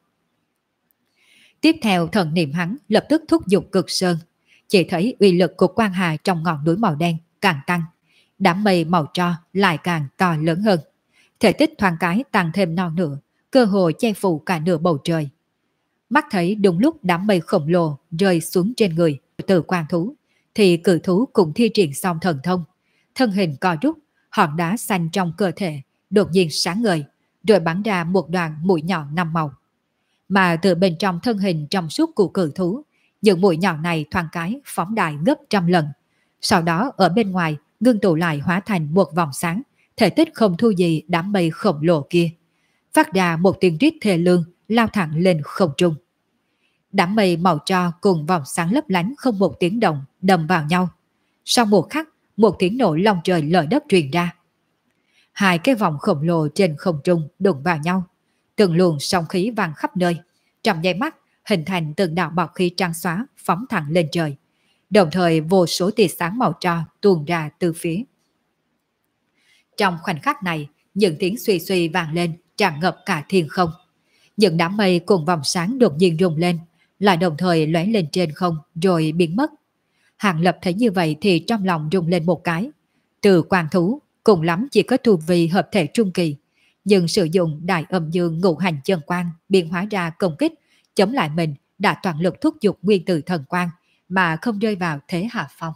Tiếp theo thần niệm hắn lập tức thúc giục cực sơn, chỉ thấy uy lực của quang hà trong ngọn núi màu đen càng tăng, đám mây màu tro lại càng to lớn hơn, thể tích thoáng cái tăng thêm non nửa, cơ hồ che phủ cả nửa bầu trời. Mắt thấy đúng lúc đám mây khổng lồ rơi xuống trên người từ quan thú, thì cự thú cùng thi triển xong thần thông, thân hình co rút, hòn đá xanh trong cơ thể đột nhiên sáng ngời, rồi bắn ra một đoàn mũi nhọn năm màu. Mà từ bên trong thân hình trong suốt của cự thú, những mũi nhọn này thoáng cái phóng đại gấp trăm lần, sau đó ở bên ngoài ngưng tụ lại hóa thành một vòng sáng, thể tích không thu gì đám mây khổng lồ kia, phát ra một tiếng rít thê lương lao thẳng lên không trung. Đám mây màu tro cùng vòng sáng lấp lánh không một tiếng động đâm vào nhau. Sau một khắc, một tiếng nổ long trời lở đất truyền ra. Hai cái vòng khổng lồ trên không trung đụng vào nhau, từng luồng sóng khí vang khắp nơi, trong nháy mắt hình thành từng đạo bọt khí trắng xóa phóng thẳng lên trời, đồng thời vô số tia sáng màu tro tuôn ra từ phía. Trong khoảnh khắc này, những tiếng suy suy vang lên tràn ngập cả thiên không. Những đám mây cùng vòng sáng đột nhiên rung lên, lại đồng thời lóe lên trên không rồi biến mất. Hàng Lập thấy như vậy thì trong lòng rung lên một cái. Từ quan thú, cùng lắm chỉ có tu vi hợp thể trung kỳ, nhưng sử dụng đại âm dương ngũ hành chân quang biến hóa ra công kích, chống lại mình đã toàn lực thúc giục nguyên tử thần quang mà không rơi vào thế hạ phong.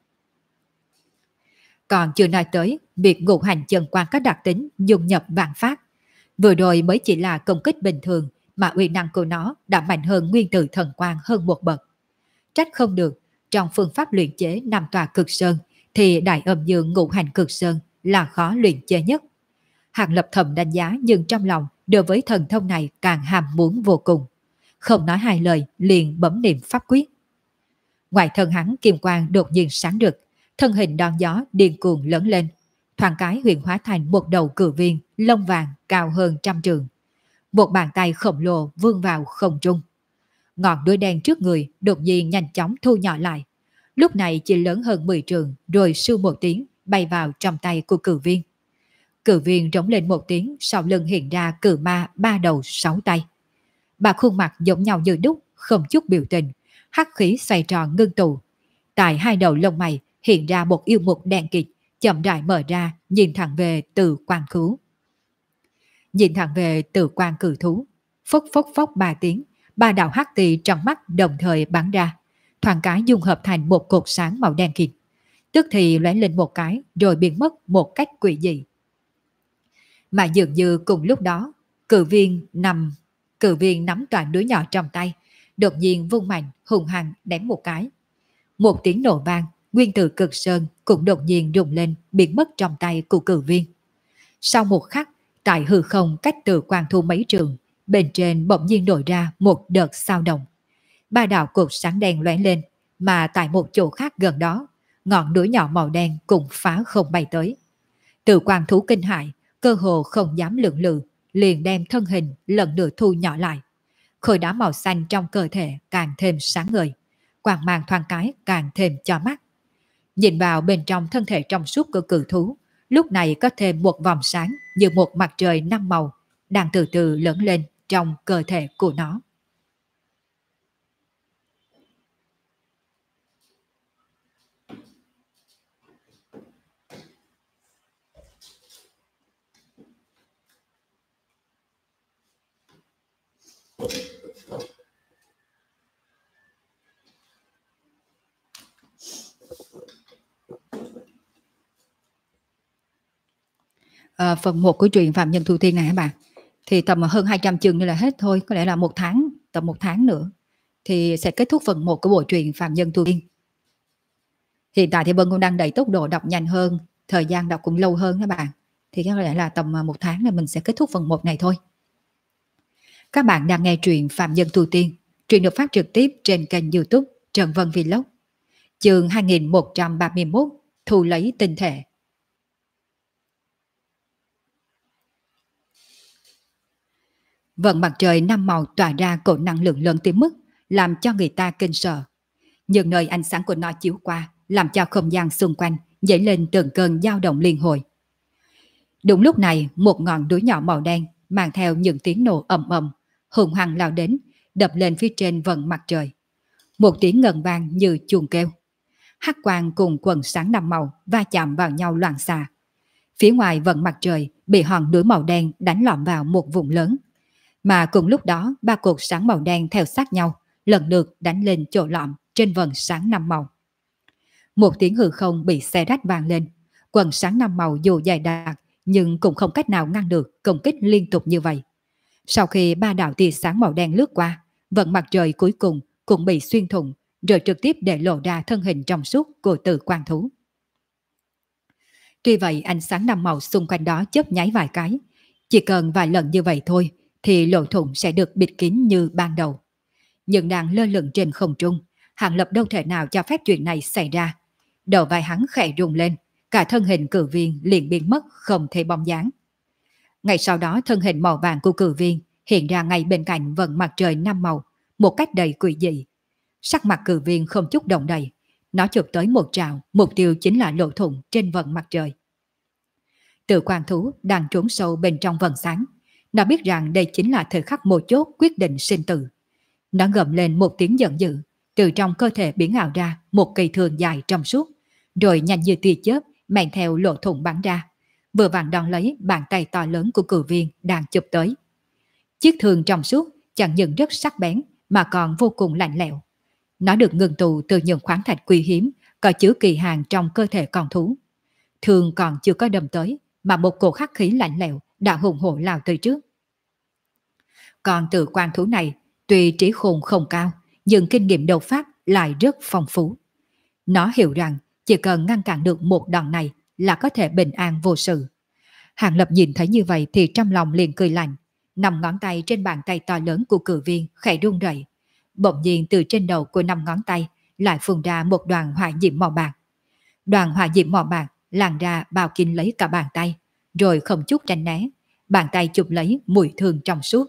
Còn chưa nói tới việc ngũ hành chân quang có đặc tính dùng nhập vạn phát. Vừa rồi mới chỉ là công kích bình thường mà uy năng của nó đã mạnh hơn nguyên tử thần quang hơn một bậc. Trách không được, trong phương pháp luyện chế năm tòa cực sơn thì đại âm dương ngũ hành cực sơn là khó luyện chế nhất. Hàng Lập thầm đánh giá nhưng trong lòng đối với thần thông này càng ham muốn vô cùng. Không nói hai lời liền bấm niệm pháp quyết. Ngoài thân hắn kim quang đột nhiên sáng rực, thân hình đón gió điên cuồng lớn lên, thoáng cái huyền hóa thành một đầu cử viên lông vàng cao hơn 100 trượng. Một bàn tay khổng lồ vươn vào không trung. Ngọn đuôi đen trước người đột nhiên nhanh chóng thu nhỏ lại. Lúc này chỉ lớn hơn 10 trượng rồi sưu một tiếng bay vào trong tay của cử viên. Cử viên rống lên một tiếng, sau lưng hiện ra cử ma 3 đầu 6 tay. Ba khuôn mặt giống nhau như đúc, không chút biểu tình, hắc khí xoay tròn ngưng tụ. Tại hai đầu lông mày hiện ra một yêu mục đen kịt, chậm rãi mở ra, nhìn thẳng về từ quan thú. Nhìn thẳng về từ quan cử thú, phốc phốc phốc 3 tiếng, ba đạo hắc tì trong mắt đồng thời bắn ra, thoáng cái dung hợp thành một cột sáng màu đen kịt. Tức thì lóe lên một cái rồi biến mất một cách quỷ dị. Mà dường như cùng lúc đó, cử viên nắm toàn đứa nhỏ trong tay, đột nhiên vung mạnh hùng hăng đánh một cái. Một tiếng nổ vang, nguyên tử cực sơn cũng đột nhiên rung lên biến mất trong tay của cử viên. Sau một khắc, tại hư không cách từ quan thu mấy trường, bên trên bỗng nhiên nổi ra một đợt sao động. Ba đạo cột sáng đen lóe lên, mà tại một chỗ khác gần đó, ngọn núi nhỏ màu đen cũng phá không bay tới. Từ quan thú kinh hại, cơ hồ không dám lưỡng lự, liền đem thân hình lần nữa thu nhỏ lại. Khối đá màu xanh trong cơ thể càng thêm sáng ngời, quang mang thoáng cái càng thêm cho mắt. Nhìn vào bên trong thân thể trong suốt của cự thú, lúc này có thêm một vòng sáng như một mặt trời 5 màu, đang từ từ lớn lên trong cơ thể của nó. Phần 1 của truyện Phạm Nhân Thu Tiên này các bạn, thì tầm hơn 200 chương nữa là hết thôi, có lẽ là một tháng, tầm một tháng nữa thì sẽ kết thúc phần 1 của bộ truyện Phạm Nhân Thu Tiên. Hiện tại thì Vân cũng đang đẩy tốc độ đọc nhanh hơn, thời gian đọc cũng lâu hơn các bạn, thì có lẽ là tầm một tháng là mình sẽ kết thúc phần 1 này thôi. Các bạn đang nghe truyện Phạm Nhân Thu Tiên, truyện được phát trực tiếp trên kênh YouTube Trần Vân Vlog. Chương 2131, thu lấy tinh thể. Vầng mặt trời 5 màu tỏa ra cỗ năng lượng lớn tới mức làm cho người ta kinh sợ. Nhưng nơi ánh sáng của nó chiếu qua làm cho không gian xung quanh dậy lên từng cơn dao động liên hồi. Đúng lúc này, một ngọn núi nhỏ màu đen mang theo những tiếng nổ ầm ầm hùng hăng lao đến, đập lên phía trên vầng mặt trời. Một tiếng ngân vang như chuông kêu. Hắc quang cùng quần sáng 5 màu va chạm vào nhau loạn xạ. Phía ngoài vầng mặt trời bị hòn núi màu đen đánh lọm vào một vùng lớn. Mà cùng lúc đó, ba cột sáng màu đen theo sát nhau, lần lượt đánh lên chỗ lõm trên vầng sáng 5 màu. Một tiếng hư không bị xé rách vang lên. Quần sáng 5 màu dù dày đặc nhưng cũng không cách nào ngăn được công kích liên tục như vậy. Sau khi ba đạo tia sáng màu đen lướt qua, vầng mặt trời cuối cùng cũng bị xuyên thủng, rồi trực tiếp để lộ ra thân hình trong suốt của Từ Quan thú. Tuy vậy, ánh sáng 5 màu xung quanh đó chớp nháy vài cái, chỉ cần vài lần như vậy thôi thì lỗ thủng sẽ được bịt kín như ban đầu. Nhưng đang lơ lửng trên không trung, Hàng Lập đâu thể nào cho phép chuyện này xảy ra. Đầu vai hắn khẽ rung lên, cả thân hình cử viên liền biến mất không thấy bóng dáng. Ngay sau đó, thân hình màu vàng của cử viên hiện ra ngay bên cạnh vầng mặt trời 5 màu, một cách đầy quỷ dị. Sắc mặt cử viên không chút động đậy, nó chụp tới một trào, mục tiêu chính là lỗ thủng trên vầng mặt trời. Tự quan thú đang trốn sâu bên trong vầng sáng. Nó biết rằng đây chính là thời khắc mấu chốt quyết định sinh tử. Nó gầm lên một tiếng giận dữ, từ trong cơ thể biến ảo ra một cây thương dài trong suốt, rồi nhanh như tia chớp men theo lỗ thủng bắn ra, vừa vặn đón lấy bàn tay to lớn của cử viên đang chụp tới. Chiếc thương trong suốt chẳng những rất sắc bén mà còn vô cùng lạnh lẽo. Nó được ngưng tụ từ những khoáng thạch quý hiếm có chứa kỳ hàng trong cơ thể con thú. Thương còn chưa có đâm tới mà một cổ khắc khí lạnh lẽo đã hùng hổ lao tới trước. Còn tự quan thú này tuy trí khôn không cao nhưng kinh nghiệm đấu pháp lại rất phong phú. Nó hiểu rằng chỉ cần ngăn cản được một đòn này là có thể bình an vô sự. Hàng Lập nhìn thấy như vậy thì trong lòng liền cười lạnh, năm ngón tay trên bàn tay to lớn của cử viên khẽ rung rẩy. Bỗng nhiên từ trên đầu của năm ngón tay lại phun ra một đoàn hỏa diễm màu bạc. Đoàn hỏa diễm màu bạc lan ra bao kín lấy cả bàn tay, rồi không chút tránh né, bàn tay chụp lấy mũi thương trong suốt.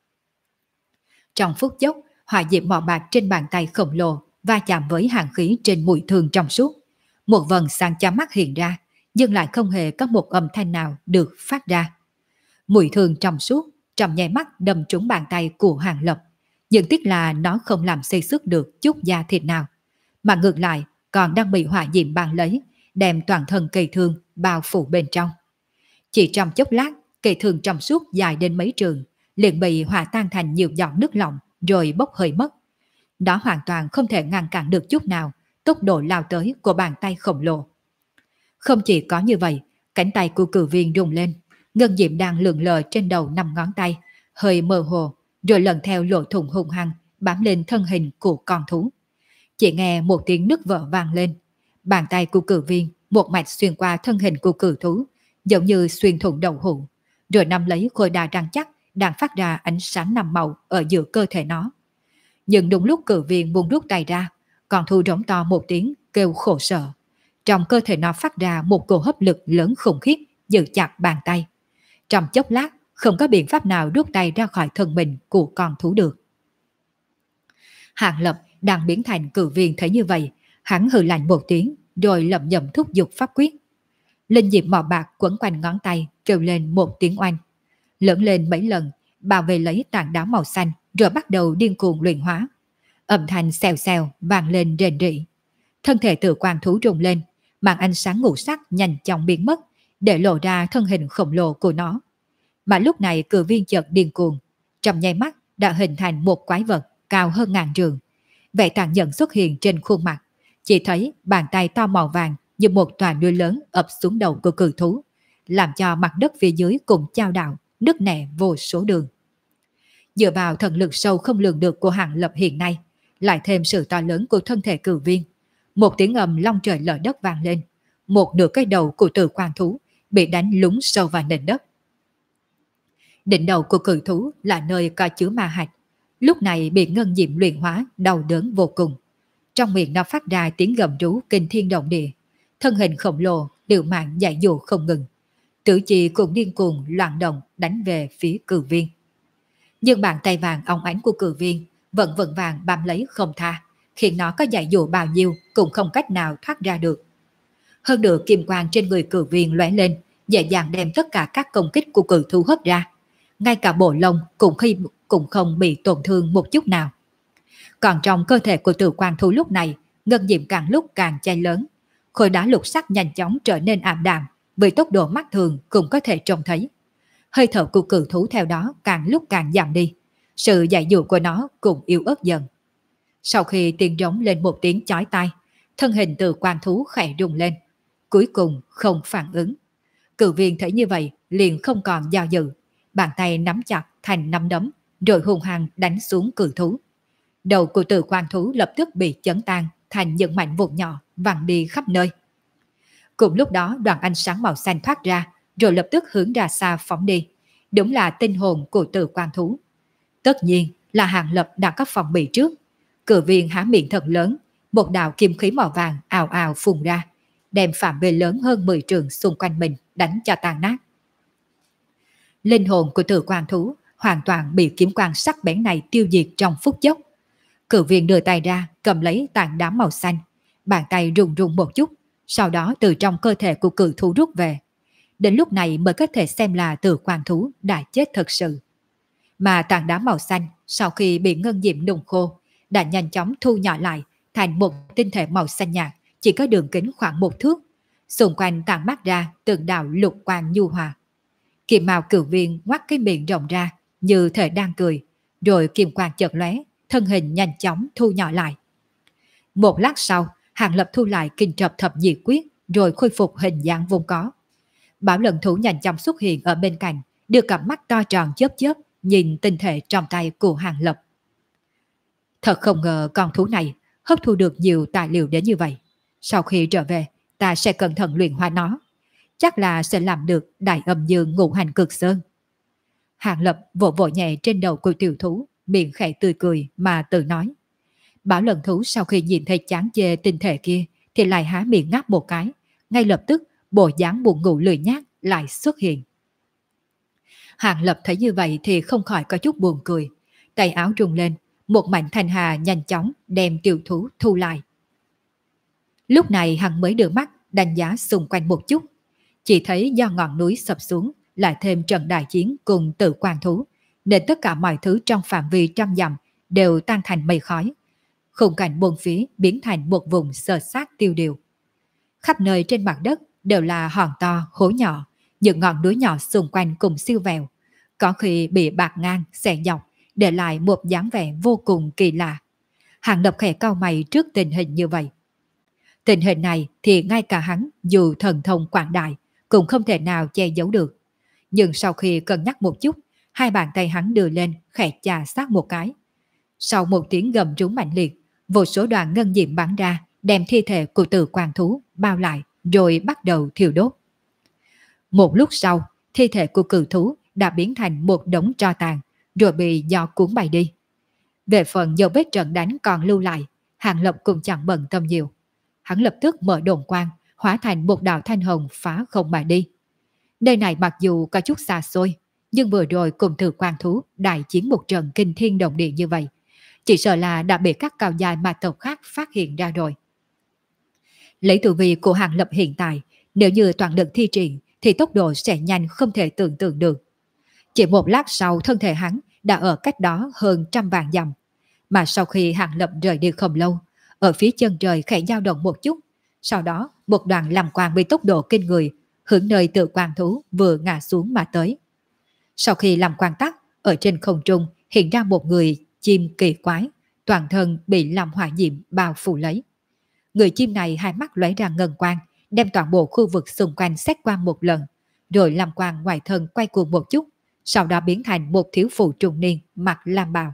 Trong phút chốc, hỏa diễm màu bạc trên bàn tay khổng lồ va chạm với hàng khí trên mũi thương trong suốt. Một vầng sáng chói mắt hiện ra, nhưng lại không hề có một âm thanh nào được phát ra. Mũi thương trong suốt, trong nháy mắt đâm trúng bàn tay của Hàng Lập, nhưng tiếc là nó không làm xây xước được chút da thịt nào, mà ngược lại còn đang bị hỏa diễm bao lấy, đem toàn thân cây thương bao phủ bên trong. Chỉ trong chốc lát, cây thương trong suốt dài đến mấy trường liền bị hòa tan thành nhiều giọt nước lỏng rồi bốc hơi mất. Đó hoàn toàn không thể ngăn cản được chút nào tốc độ lao tới của bàn tay khổng lồ. Không chỉ có như vậy, cánh tay của cử viên rung lên, ngân diệm đang lượn lờ trên đầu năm ngón tay, hơi mơ hồ, rồi lần theo lỗ thủng hung hăng bám lên thân hình của con thú. Chỉ nghe một tiếng nứt vỡ vang lên, bàn tay của cử viên một mạch xuyên qua thân hình của cử thú, giống như xuyên thủng đầu hũ, rồi nắm lấy khối đá rắn chắc đang phát ra ánh sáng năm màu ở giữa cơ thể nó. Nhưng đúng lúc cử viên buông rút tay ra, con thú rống to một tiếng kêu khổ sở. Trong cơ thể nó phát ra một cỗ hấp lực lớn khủng khiếp giữ chặt bàn tay. Trong chốc lát không có biện pháp nào rút tay ra khỏi thân mình của con thú được. Hàng Lập đang biến thành cử viên thấy như vậy, hắn hừ lạnh một tiếng rồi lẩm nhẩm thúc giục pháp quyết. Linh diệp màu bạc quấn quanh ngón tay kêu lên một tiếng oanh, lớn lên mấy lần, bảo vệ lấy tảng đá màu xanh rồi bắt đầu điên cuồng luyện hóa. Âm thanh xèo xèo vang lên rền rĩ. Thân thể tự quan thú rung lên, màn ánh sáng ngũ sắc nhanh chóng biến mất, để lộ ra thân hình khổng lồ của nó. Mà lúc này cử viên chợt điên cuồng, trong nháy mắt đã hình thành một quái vật cao hơn ngàn trượng. Vẻ tàn nhẫn xuất hiện trên khuôn mặt, chỉ thấy bàn tay to màu vàng như một tòa núi lớn ập xuống đầu của cử thú, làm cho mặt đất phía dưới cùng chao đảo, nứt nẻ vô số đường. Dựa vào thần lực sâu không lường được của Hàng Lập hiện nay, lại thêm sự to lớn của thân thể cử viên, một tiếng ầm long trời lở đất vang lên, một nửa cái đầu của tự quan thú bị đánh lún sâu vào nền đất. Đỉnh đầu của cử thú là nơi có chứa ma hạch, lúc này bị ngân diệm luyện hóa đau đớn vô cùng. Trong miệng nó phát ra tiếng gầm rú kinh thiên động địa, thân hình khổng lồ liều mạng dãy dụ không ngừng. Tử chi cũng điên cuồng loạn động đánh về phía cử viên. Nhưng bàn tay vàng óng ánh của cử viên vẫn vững vàng bám lấy không tha, khiến nó có dãy dụ bao nhiêu cũng không cách nào thoát ra được. Hơn nữa kim quang trên người cử viên lóe lên, dễ dàng đem tất cả các công kích của cử thú hất ra. Ngay cả bộ lông cũng không bị tổn thương một chút nào. Còn trong cơ thể của tự quan thú lúc này, ngân diệm càng lúc càng cháy lớn, khối đá lục sắc nhanh chóng trở nên ảm đạm, với tốc độ mắt thường cũng có thể trông thấy. Hơi thở của cử thú theo đó càng lúc càng giảm đi, sự dãy dụ của nó cũng yếu ớt dần. Sau khi tiếng rống lên một tiếng chói tai, thân hình tự quan thú khẽ rung lên, cuối cùng không phản ứng. Cử viên thấy như vậy liền không còn do dự, bàn tay nắm chặt thành nắm đấm, rồi hung hăng đánh xuống cử thú. Đầu của tự quan thú lập tức bị chấn tan thành những mảnh vụn nhỏ văng đi khắp nơi. Cùng lúc đó đoàn ánh sáng màu xanh thoát ra, rồi lập tức hướng ra xa phóng đi. Đúng là tinh hồn của tự quan thú. Tất nhiên là Hàng Lập đã có phòng bị trước. Cử viên há miệng thật lớn, một đạo kim khí màu vàng ào ào phun ra, đem phạm vi lớn hơn 10 trường xung quanh mình đánh cho tan nát. Linh hồn của tự quan thú hoàn toàn bị kiếm quang sắc bén này tiêu diệt trong phút chốc. Cử viên đưa tay ra cầm lấy tảng đá màu xanh, bàn tay run run một chút, sau đó từ trong cơ thể của cử thú rút về. đến lúc này mới có thể xem là Từ Quang thú đã chết thật sự. Mà tảng đá màu xanh sau khi bị ngân diệm nung khô đã nhanh chóng thu nhỏ lại thành một tinh thể màu xanh nhạt, chỉ có đường kính khoảng 1 thước. Xung quanh tản mát ra từng đạo lục quang nhu hòa. Kim mao cửu viên ngoắt cái miệng rộng ra như thể đang cười, rồi kim quang chợt lóe, thân hình nhanh chóng thu nhỏ lại. Một lát sau, Hàng Lập thu lại kinh trập thập nhị quyết, rồi khôi phục hình dạng vốn có. Bảo Lận Thú nhanh chóng xuất hiện ở bên cạnh, đưa cặp mắt to tròn chớp chớp nhìn tinh thể trong tay của Hàng Lập. Thật không ngờ con thú này hấp thu được nhiều tài liệu đến như vậy. Sau khi trở về, ta sẽ cẩn thận luyện hóa nó. Chắc là sẽ làm được đại âm dương ngũ hành cực sơn. Hàng Lập vỗ vỗ nhẹ trên đầu của tiểu thú, miệng khẽ tươi cười mà tự nói. Bảo Lận Thú sau khi nhìn thấy chán chê tinh thể kia thì lại há miệng ngáp một cái. Ngay lập tức bộ dáng buồn ngủ lười nhác lại xuất hiện. Hàng Lập thấy như vậy thì không khỏi có chút buồn cười. Tay áo rung lên, một mảnh thanh hà nhanh chóng đem tiểu thú thu lại. Lúc này hắn mới đưa mắt đánh giá xung quanh một chút. Chỉ thấy do ngọn núi sập xuống lại thêm trận đại chiến cùng Tử Quang thú, nên tất cả mọi thứ trong phạm vi trăm dặm đều tan thành mây khói. Khung cảnh bốn phía biến thành một vùng sơ sát tiêu điều. Khắp nơi trên mặt đất đều là hòn to, hố nhỏ, những ngọn núi nhỏ xung quanh cùng siêu vẹo, có khi bị bạc ngang, xẻ dọc, để lại một dáng vẻ vô cùng kỳ lạ. Hàng Lập khẽ cau mày trước tình hình như vậy. Tình hình này thì ngay cả hắn dù thần thông quảng đại cũng không thể nào che giấu được. Nhưng sau khi cân nhắc một chút, hai bàn tay hắn đưa lên khẽ chà sát một cái. Sau một tiếng gầm rú mạnh liệt, vô số đoàn ngân diệm bắn ra, đem thi thể của Từ Quang thú bao lại rồi bắt đầu thiêu đốt. Một lúc sau, thi thể của cự thú đã biến thành một đống tro tàn, rồi bị gió cuốn bay đi. Về phần dấu vết trận đánh còn lưu lại, Hàng Lập cũng chẳng bận tâm nhiều. Hắn lập tức mở đồn quang, hóa thành một đạo thanh hồng phá không mà đi. Nơi này mặc dù có chút xa xôi, nhưng vừa rồi cùng Từ Quang thú đại chiến một trận kinh thiên động địa như vậy, chỉ sợ là đã bị các cao dài ma tộc khác phát hiện ra rồi. Lấy tu vi của Hàng Lập hiện tại, nếu như toàn lực thi triển thì tốc độ sẽ nhanh không thể tưởng tượng được. Chỉ một lát sau, thân thể hắn đã ở cách đó hơn 100.000 dặm. Mà sau khi Hàng Lập rời đi không lâu, ở phía chân trời khẽ dao động một chút, sau đó một đoàn làm quang bị tốc độ kinh người hướng nơi Từ Quang thú vừa ngã xuống mà tới. Sau khi làm quang tắt, ở trên không trung hiện ra một người chim kỳ quái, toàn thân bị làm hỏa diệm bao phủ lấy. Người chim này hai mắt lóe ra ngân quang, đem toàn bộ khu vực xung quanh xét qua một lần, rồi làm quang ngoài thân quay cuồng một chút, sau đó biến thành một thiếu phụ trung niên mặc lam bào.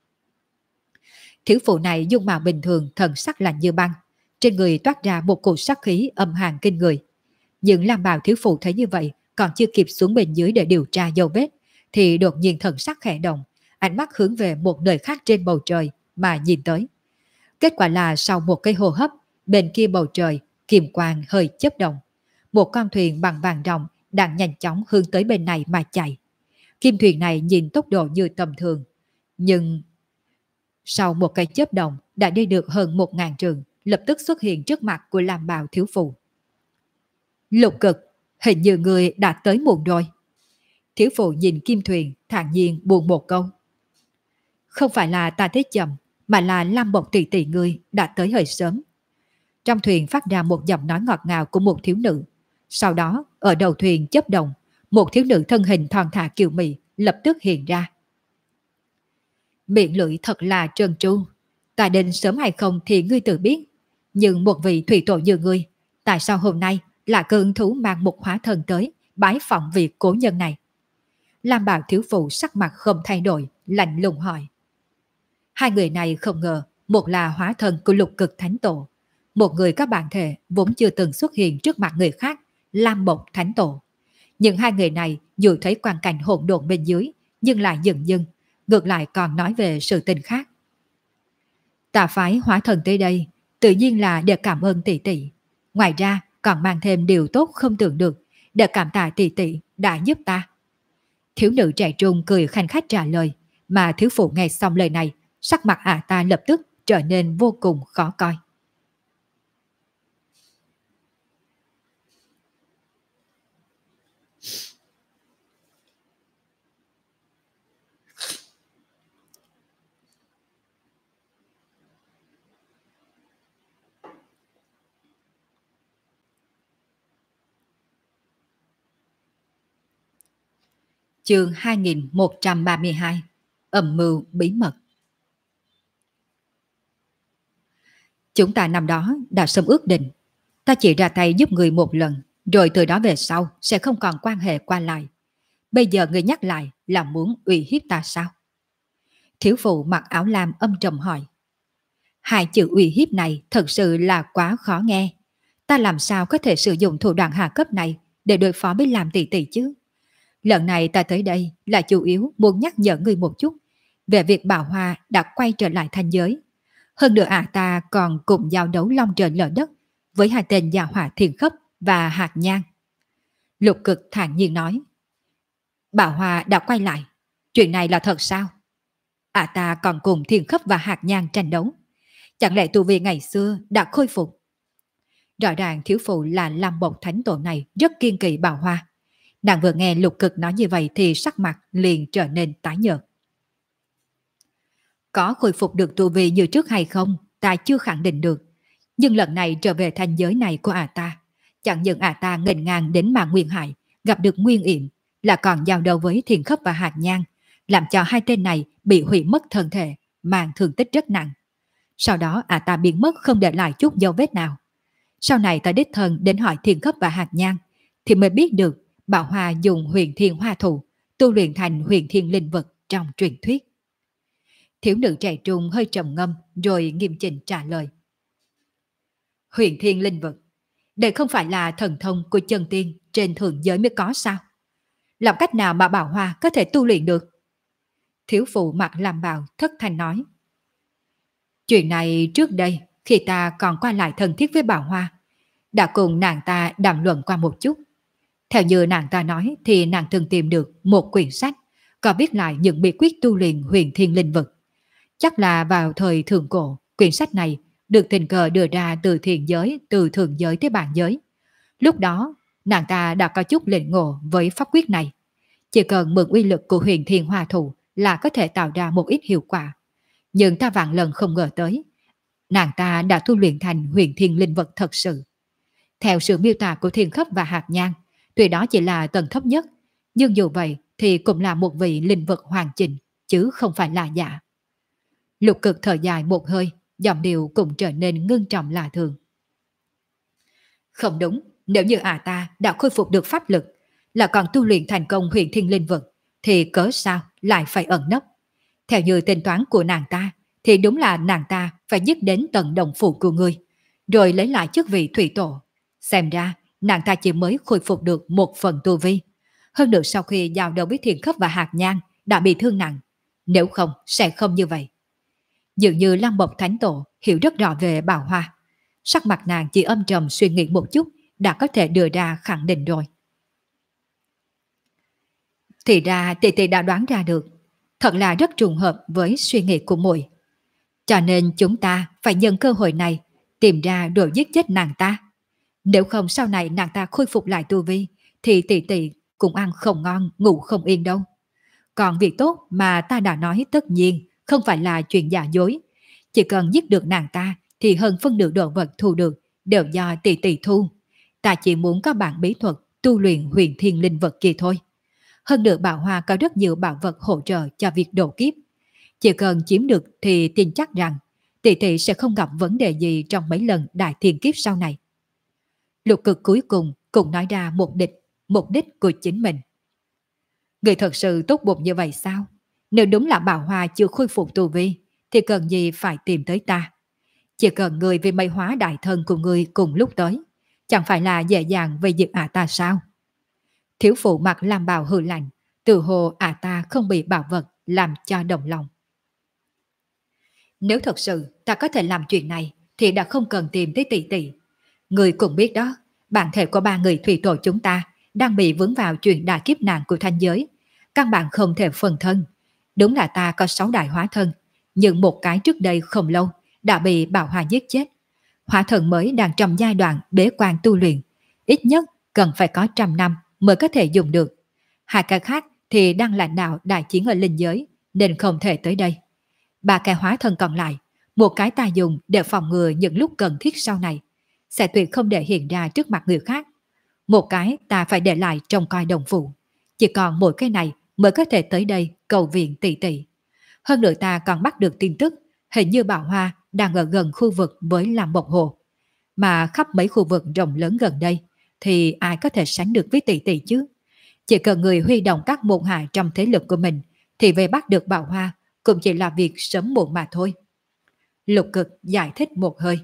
Thiếu phụ này dung mạo bình thường, thần sắc lạnh như băng, trên người toát ra một cổ sát khí âm hàn kinh người. Nhưng lam bào thiếu phụ thấy như vậy, còn chưa kịp xuống bên dưới để điều tra dấu vết, thì đột nhiên thần sắc khẽ động, ánh mắt hướng về một nơi khác trên bầu trời mà nhìn tới. Kết quả là sau một cái hô hấp, bên kia bầu trời, kiềm quang hơi chớp động. Một con thuyền bằng vàng ròng đang nhanh chóng hướng tới bên này mà chạy. Kim thuyền này nhìn tốc độ như tầm thường, nhưng sau một cái chớp động đã đi được hơn 1.000 trường, lập tức xuất hiện trước mặt của Lam bào thiếu phụ. Lục Cực, hình như người đã tới muộn rồi. Thiếu phụ nhìn kim thuyền, thản nhiên buồn một câu. Không phải là ta tới chậm, mà là Lam Bộc tỷ tỷ người đã tới hơi sớm. Trong thuyền phát ra một giọng nói ngọt ngào của một thiếu nữ. Sau đó, ở đầu thuyền chớp động, một thiếu nữ thân hình thon thả kiều mị lập tức hiện ra. Miệng lưỡi thật là trơn tru. Ta đến sớm hay không thì ngươi tự biết. Nhưng một vị thủy tổ như ngươi, tại sao hôm nay là cơn thú mang một hóa thân tới bái phỏng vị cố nhân này? Lam bào thiếu phụ sắc mặt không thay đổi, lạnh lùng hỏi. Hai người này không ngờ, một là hóa thân của Lục Cực Thánh Tổ, một người các bạn thể vốn chưa từng xuất hiện trước mặt người khác, Lam Bộc Thánh Tổ. Nhưng hai người này dù thấy quang cảnh hỗn độn bên dưới, nhưng lại dừng dưng, ngược lại còn nói về sự tình khác. Ta phái hóa thân tới đây, tự nhiên là để cảm ơn tỷ tỷ. Ngoài ra còn mang thêm điều tốt không tưởng được, để cảm tạ tỷ tỷ đã giúp ta. Thiếu nữ trẻ trung cười khanh khách trả lời, mà thiếu phụ nghe xong lời này, sắc mặt ta lập tức trở nên vô cùng khó coi. Chương 2132. Âm mưu bí mật. Chúng ta năm đó đã sớm ước định, ta chỉ ra tay giúp người một lần, rồi từ đó về sau sẽ không còn quan hệ qua lại. Bây giờ người nhắc lại là muốn uy hiếp ta sao? Thiếu phụ mặc áo lam âm trầm hỏi. Hai chữ uy hiếp này thật sự là quá khó nghe. Ta làm sao có thể sử dụng thủ đoạn hạ cấp này để đối phó với Lam tỷ tỷ chứ? Lần này ta tới đây là chủ yếu muốn nhắc nhở người một chút về việc Bảo Hoa đã quay trở lại thanh giới. Hơn nữa ta còn cùng giao đấu long trời lở đất với hai tên gia hỏa Thiên Khấp và Hạt Nhang. Lục Cực thản nhiên nói. Bảo Hoa đã quay lại. Chuyện này là thật sao? Ta còn cùng Thiên Khấp và Hạt Nhang tranh đấu. Chẳng lẽ tu vi ngày xưa đã khôi phục? Rõ ràng thiếu phụ là Lam Bộc Thánh Tổ này rất kiên kỵ Bảo Hoa. Nàng vừa nghe Lục Cực nói như vậy thì sắc mặt liền trở nên tái nhợt. Có khôi phục được tu vi như trước hay không, ta chưa khẳng định được. Nhưng lần này trở về thanh giới này của ta, chẳng những ta nghênh ngang đến mà Nguyên Hải, gặp được Nguyên Yểm, là còn giao đấu với Thiên Khấp và Hạt Nhang, làm cho hai tên này bị hủy mất thân thể, mang thương tích rất nặng. Sau đó ta biến mất không để lại chút dấu vết nào. Sau này ta đích thân đến hỏi Thiên Khấp và Hạt Nhang, thì mới biết được Bảo Hoa dùng huyền thiên hoa thụ tu luyện thành huyền thiên linh vật trong truyền thuyết. Thiếu nữ trẻ trung hơi trầm ngâm rồi nghiêm chỉnh trả lời. Huyền thiên linh vật, đây không phải là thần thông của chân tiên trên thượng giới mới có sao? Làm cách nào mà Bảo Hoa có thể tu luyện được? Thiếu phụ mặc làm bào thất thanh nói. Chuyện này trước đây khi ta còn qua lại thân thiết với Bảo Hoa, đã cùng nàng ta đàm luận qua một chút. Theo như nàng ta nói thì nàng từng tìm được một quyển sách có viết lại những bí quyết tu luyện huyền thiên linh vật. Chắc là vào thời thượng cổ, quyển sách này được tình cờ đưa ra từ thiền giới, từ thượng giới tới bản giới. Lúc đó, nàng ta đã có chút lĩnh ngộ với pháp quyết này. Chỉ cần mượn uy lực của huyền thiên hoa thụ là có thể tạo ra một ít hiệu quả. Nhưng ta vạn lần không ngờ tới, nàng ta đã tu luyện thành huyền thiên linh vật thật sự. Theo sự miêu tả của Thiên Khấp và Hạt Nhang, tuy đó chỉ là tầng thấp nhất, nhưng dù vậy thì cũng là một vị linh vật hoàn chỉnh, chứ không phải là giả. Lục Cực thở dài một hơi, giọng điệu cũng trở nên ngưng trọng lạ thường. Không đúng, nếu như ta đã khôi phục được pháp lực, là còn tu luyện thành công huyền thiên linh vật, thì cớ sao lại phải ẩn nấp? Theo như tính toán của nàng ta, thì đúng là nàng ta phải dứt đến tận đồng phủ của ngươi, rồi lấy lại chức vị thủy tổ. Xem ra, nàng ta chỉ mới khôi phục được một phần tu vi. Hơn nữa sau khi giao đấu với Thiên Khấp và Hạt Nhang đã bị thương nặng. Nếu không, sẽ không như vậy. Dường như Lăng Bộc Thánh Tổ hiểu rất rõ về Bảo Hoa. Sắc mặt nàng chỉ âm trầm suy nghĩ một chút đã có thể đưa ra khẳng định rồi. Thì ra tỷ tỷ đã đoán ra được. Thật là rất trùng hợp với suy nghĩ của muội. Cho nên chúng ta phải nhân cơ hội này tìm ra rồi giết chết nàng ta. Nếu không sau này nàng ta khôi phục lại tu vi thì tỷ tỷ cũng ăn không ngon, ngủ không yên đâu. Còn việc tốt mà ta đã nói tất nhiên không phải là chuyện giả dối. Chỉ cần giết được nàng ta thì hơn phân nửa đồ vật thu được đều do tỷ tỷ thu. Ta chỉ muốn có bản bí thuật tu luyện huyền thiên linh vật kia thôi. Hơn nữa Bảo Hoa có rất nhiều bảo vật hỗ trợ cho việc độ kiếp. Chỉ cần chiếm được thì tin chắc rằng tỷ tỷ sẽ không gặp vấn đề gì trong mấy lần đại thiên kiếp sau này. Lục Cực cuối cùng cũng nói ra mục đích của chính mình. Người thật sự tốt bụng như vậy sao? Nếu đúng là Bảo Hoa chưa khôi phục tu vi, thì cần gì phải tìm tới ta? Chỉ cần người vì mây hóa đại thân của người cùng lúc tới, chẳng phải là dễ dàng về diệt ta sao? Thiếu phụ mặc làm bào hư lạnh, từ hồ ta không bị bảo vật làm cho động lòng. Nếu thật sự ta có thể làm chuyện này, thì đã không cần tìm tới tỷ tỷ. Người cũng biết đó, bản thể của ba người thủy tổ chúng ta đang bị vướng vào chuyện đại kiếp nạn của thanh giới. Căn bản không thể phân thân. Đúng là ta có 6 đại hóa thân, nhưng một cái trước đây không lâu đã bị Bảo Hoa giết chết. Hóa thân mới đang trong giai đoạn bế quan tu luyện, ít nhất cần phải có 100 năm mới có thể dùng được. Hai cái khác thì đang lãnh đạo đại chiến ở linh giới nên không thể tới đây. Ba cái hóa thân còn lại, một cái ta dùng để phòng ngừa những lúc cần thiết sau này, sẽ tuyệt không để hiện ra trước mặt người khác. Một cái ta phải để lại trong coi đồng phụ. Chỉ còn mỗi cái này mới có thể tới đây cầu viện tỷ tỷ. Hơn nữa ta còn bắt được tin tức, hình như Bảo Hoa đang ở gần khu vực với Lam Bộc Hồ. Mà khắp mấy khu vực rộng lớn gần đây, thì ai có thể sánh được với tỷ tỷ chứ? Chỉ cần người huy động các môn hạ trong thế lực của mình, thì về bắt được Bảo Hoa cũng chỉ là việc sớm muộn mà thôi. Lục Cực giải thích một hơi.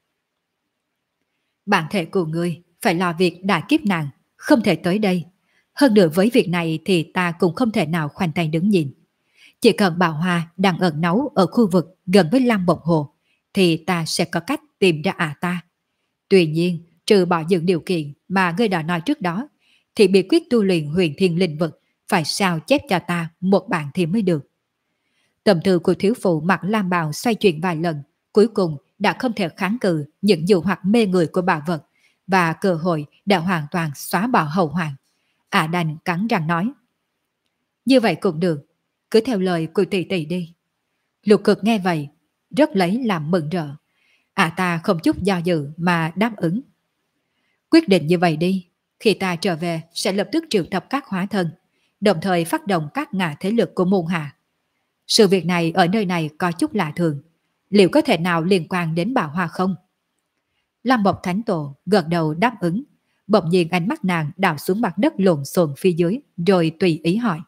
Bản thể của ngươi phải lo việc đại kiếp nạn, không thể tới đây. Hơn nữa với việc này thì ta cũng không thể nào khoanh tay đứng nhìn. Chỉ cần Bảo Hoa đang ẩn náu ở khu vực gần với Lam Bộc Hồ, thì ta sẽ có cách tìm ra ta. Tuy nhiên, trừ bỏ những điều kiện mà ngươi đã nói trước đó, thì bí quyết tu luyện huyền thiên linh vực phải sao chép cho ta một bản thì mới được. Tâm tư của thiếu phụ mặc lam bào xoay chuyển vài lần, cuối cùng đã không thể kháng cự những dụ hoặc mê người của bà vật, và cơ hội đã hoàn toàn xóa bỏ hậu hoạn. Đành cắn răng nói. Như vậy cũng được, cứ theo lời của tỷ tỷ đi. Lục Cực nghe vậy, rất lấy làm mừng rỡ. Ta không chút do dự mà đáp ứng. Quyết định như vậy đi, khi ta trở về sẽ lập tức triệu tập các hóa thân, đồng thời phát động các ngã thế lực của môn hạ. Sự việc này ở nơi này có chút lạ thường, liệu có thể nào liên quan đến Bảo Hoa không? Lam Bộc Thánh Tổ gật đầu đáp ứng, bỗng nhiên ánh mắt nàng đảo xuống mặt đất lộn xộn phía dưới, rồi tùy ý hỏi.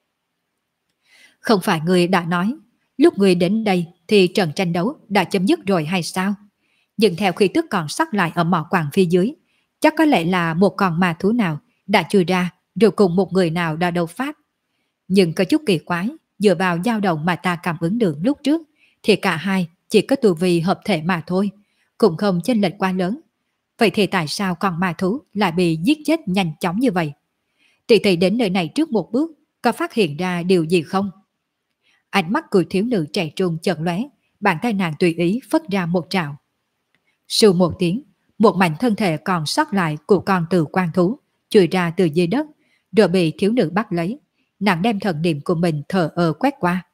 Không phải người đã nói, lúc người đến đây thì trận tranh đấu đã chấm dứt rồi hay sao? Nhưng theo khi tức còn sót lại ở mỏ quặng phía dưới, chắc có lẽ là một con ma thú nào đã chui ra rồi cùng một người nào đã đấu pháp. Nhưng có chút kỳ quái, dựa vào dao động mà ta cảm ứng được lúc trước, thì cả hai chỉ có tu vi hợp thể mà thôi, cũng không chênh lệch quá lớn. Vậy thì tại sao con ma thú lại bị giết chết nhanh chóng như vậy? Tỷ tỷ đến nơi này trước một bước, có phát hiện ra điều gì không? Ánh mắt của thiếu nữ trẻ trung chợt lóe, bàn tay nàng tùy ý phất ra một trảo. Sù một tiếng, một mảnh thân thể còn sót lại của con từ quan thú chui ra từ dưới đất, rồi bị thiếu nữ bắt lấy. Nàng đem thần niệm của mình thờ ơ quét qua.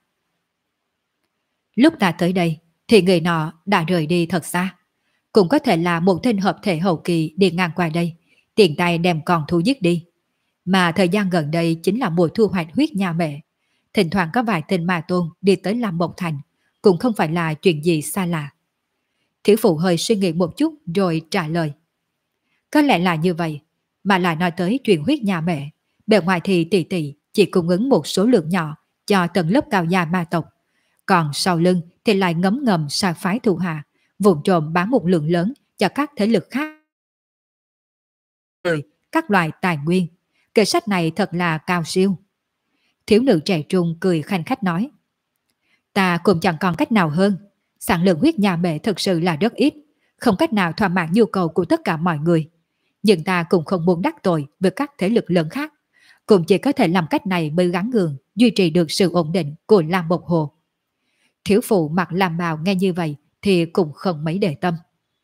Lúc ta tới đây thì người nọ đã rời đi thật xa. Cũng có thể là một tên hợp thể hậu kỳ đi ngang qua đây, tiện tay đem con thú giết đi. Mà thời gian gần đây chính là mùa thu hoạch huyết nha mẹ. Thỉnh thoảng có vài tên ma tôn đi tới làm Mộc Thành, cũng không phải là chuyện gì xa lạ. Thiếu phụ hơi suy nghĩ một chút rồi trả lời. Có lẽ là như vậy, mà lại nói tới chuyện huyết nhà mẹ. Bề ngoài thì tỷ tỷ chỉ cung ứng một số lượng nhỏ cho tầng lớp cao gia ma tộc. Còn sau lưng thì lại ngấm ngầm sai phái thủ hạ, vụn trộm bán một lượng lớn cho các thế lực khác. Các loại tài nguyên. Kệ sách này thật là cao siêu. Thiếu nữ trẻ trung cười khanh khách nói. Ta cũng chẳng còn cách nào hơn. Sản lượng huyết nhà mẹ thực sự là rất ít, không cách nào thỏa mãn nhu cầu của tất cả mọi người. Nhưng ta cũng không muốn đắc tội với các thế lực lớn khác. Cũng chỉ có thể làm cách này mới gắn gượng duy trì được sự ổn định của Lam Bộc Hồ. Thiếu phụ mặc lam bào nghe như vậy thì cũng không mấy để tâm.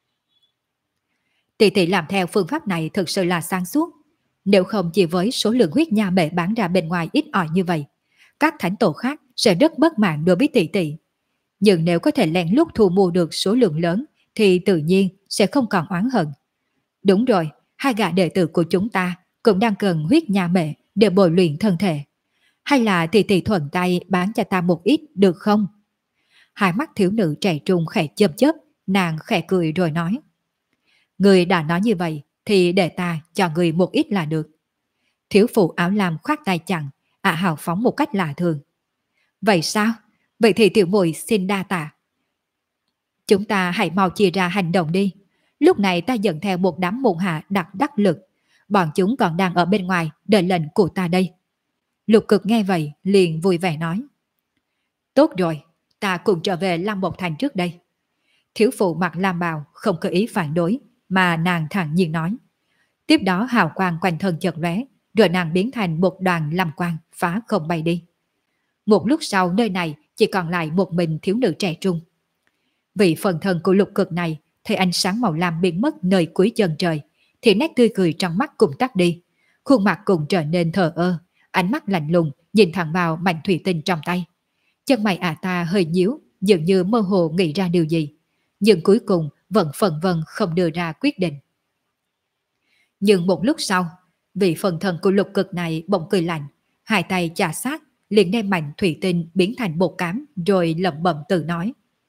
Tỷ tỷ làm theo phương pháp này thực sự là sáng suốt. Nếu không chỉ với số lượng huyết nha mẹ bán ra bên ngoài ít ỏi như vậy, các thánh tổ khác sẽ rất bất mãn đối với tỷ tỷ. Nhưng nếu có thể lén lút thu mua được số lượng lớn thì tự nhiên sẽ không còn oán hận. Đúng rồi, hai gã đệ tử của chúng ta cũng đang cần huyết nha mẹ để bồi luyện thân thể. Hay là tỷ tỷ thuận tay bán cho ta một ít được không? Hai mắt thiếu nữ trẻ trung khẽ chớp chớp, nàng khẽ cười rồi nói. Người đã nói như vậy thì để ta cho người một ít là được. Thiếu phụ áo lam khoát tay chặn, hào phóng một cách lạ thường. Vậy sao? Vậy thì tiểu muội xin đa tạ. Chúng ta hãy mau chia ra hành động đi. Lúc này ta dẫn theo một đám môn hạ đặc đắc lực. Bọn chúng còn đang ở bên ngoài đợi lệnh của ta đây. Lục Cực nghe vậy liền vui vẻ nói. Tốt rồi, ta cùng trở về Lam Bộc Thành trước đây. Thiếu phụ mặc lam bào không có ý phản đối, mà nàng thản nhiên nói. Tiếp đó hào quang quanh thân chợt lóe, rồi nàng biến thành một đoàn lam quang phá không bay đi. Một lúc sau nơi này chỉ còn lại một mình thiếu nữ trẻ trung. Vị phần thân của Lục Cực này thấy ánh sáng màu lam biến mất nơi cuối chân trời, thì nét tươi cười trong mắt cũng tắt đi, khuôn mặt cũng trở nên thờ ơ, ánh mắt lạnh lùng nhìn thẳng vào mảnh thủy tinh trong tay. Chân mày ta hơi nhíu, dường như mơ hồ nghĩ ra điều gì, nhưng cuối cùng vẫn phần vân không đưa ra quyết định. Nhưng một lúc sau, vị phần thân của Lục Cực này bỗng cười lạnh, Hai tay chà sát, liền đem mảnh thủy tinh biến thành bột cám rồi lẩm bẩm tự nói.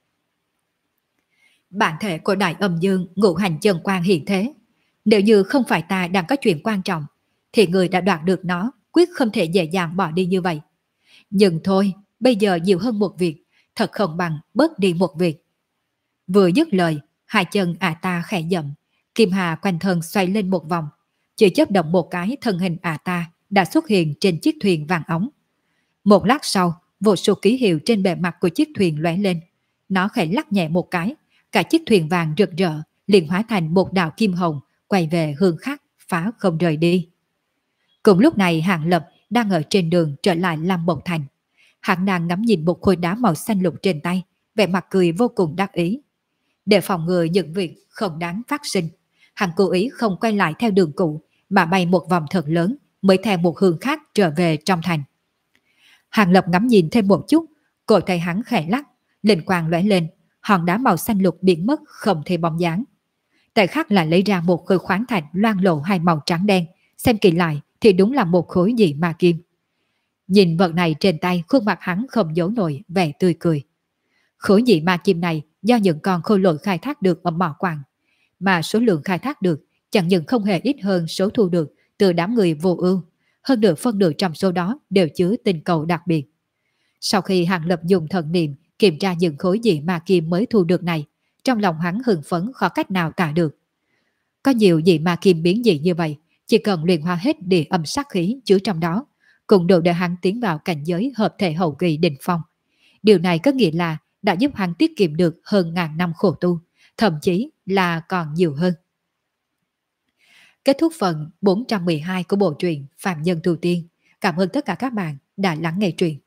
Bản thể của Đại Âm Dương ngũ hành chân quang hiện thế. Nếu như không phải ta đang có chuyện quan trọng, thì người đã đoạt được nó quyết không thể dễ dàng bỏ đi như vậy. Nhưng thôi, bây giờ nhiều hơn một việc, thật không bằng bớt đi một việc. Vừa dứt lời, hai chân ta khẽ dậm, kim hà quanh thân xoay lên một vòng. Chỉ chớp động một cái, thân hình ta đã xuất hiện trên chiếc thuyền vàng ống. Một lát sau, vô số ký hiệu trên bề mặt của chiếc thuyền lóe lên. Nó khẽ lắc nhẹ một cái, cả chiếc thuyền vàng rực rỡ liền hóa thành một đạo kim hồng, quay về hướng khác, phá không rời đi. Cùng lúc này Hàng Lập đang ở trên đường trở lại Lam Mộng Thành. Hắn đang ngắm nhìn một khối đá màu xanh lục trên tay, vẻ mặt cười vô cùng đắc ý. Để phòng ngừa những việc không đáng phát sinh, hắn cố ý không quay lại theo đường cũ mà bay một vòng thật lớn mới theo một hướng khác trở về trong thành. Hàng Lập ngắm nhìn thêm một chút, cổ tay hắn khẽ lắc, linh quang lóe lên, hòn đá màu xanh lục biến mất không thấy bóng dáng. Tại khắc lại lấy ra một khối khoáng thạch loang lổ hai màu trắng đen, xem kỹ lại thì đúng là một khối dị ma kim. Nhìn vật này trên tay, khuôn mặt hắn không giấu nổi vẻ tươi cười. Khối dị ma kim này do những con khôi lỗi khai thác được ở mỏ quặng, mà số lượng khai thác được chẳng những không hề ít hơn số thu được từ đám người vô ưu, hơn nửa phân nửa trong số đó đều chứa tinh cầu đặc biệt. Sau khi Hàng Lập dùng thần niệm kiểm tra những khối dị ma kim mới thu được này, trong lòng hắn hưng phấn khó cách nào tả được. Có nhiều dị ma kim biến dị như vậy, chỉ cần luyện hóa hết địa âm sát khí chứa trong đó, cũng đủ để hắn tiến vào cảnh giới hợp thể hậu kỳ đỉnh phong. Điều này có nghĩa là đã giúp hắn tiết kiệm được hơn ngàn năm khổ tu, thậm chí là còn nhiều hơn. Kết thúc phần 412 của bộ truyện Phạm Nhân Tu Tiên. Cảm ơn tất cả các bạn đã lắng nghe truyện.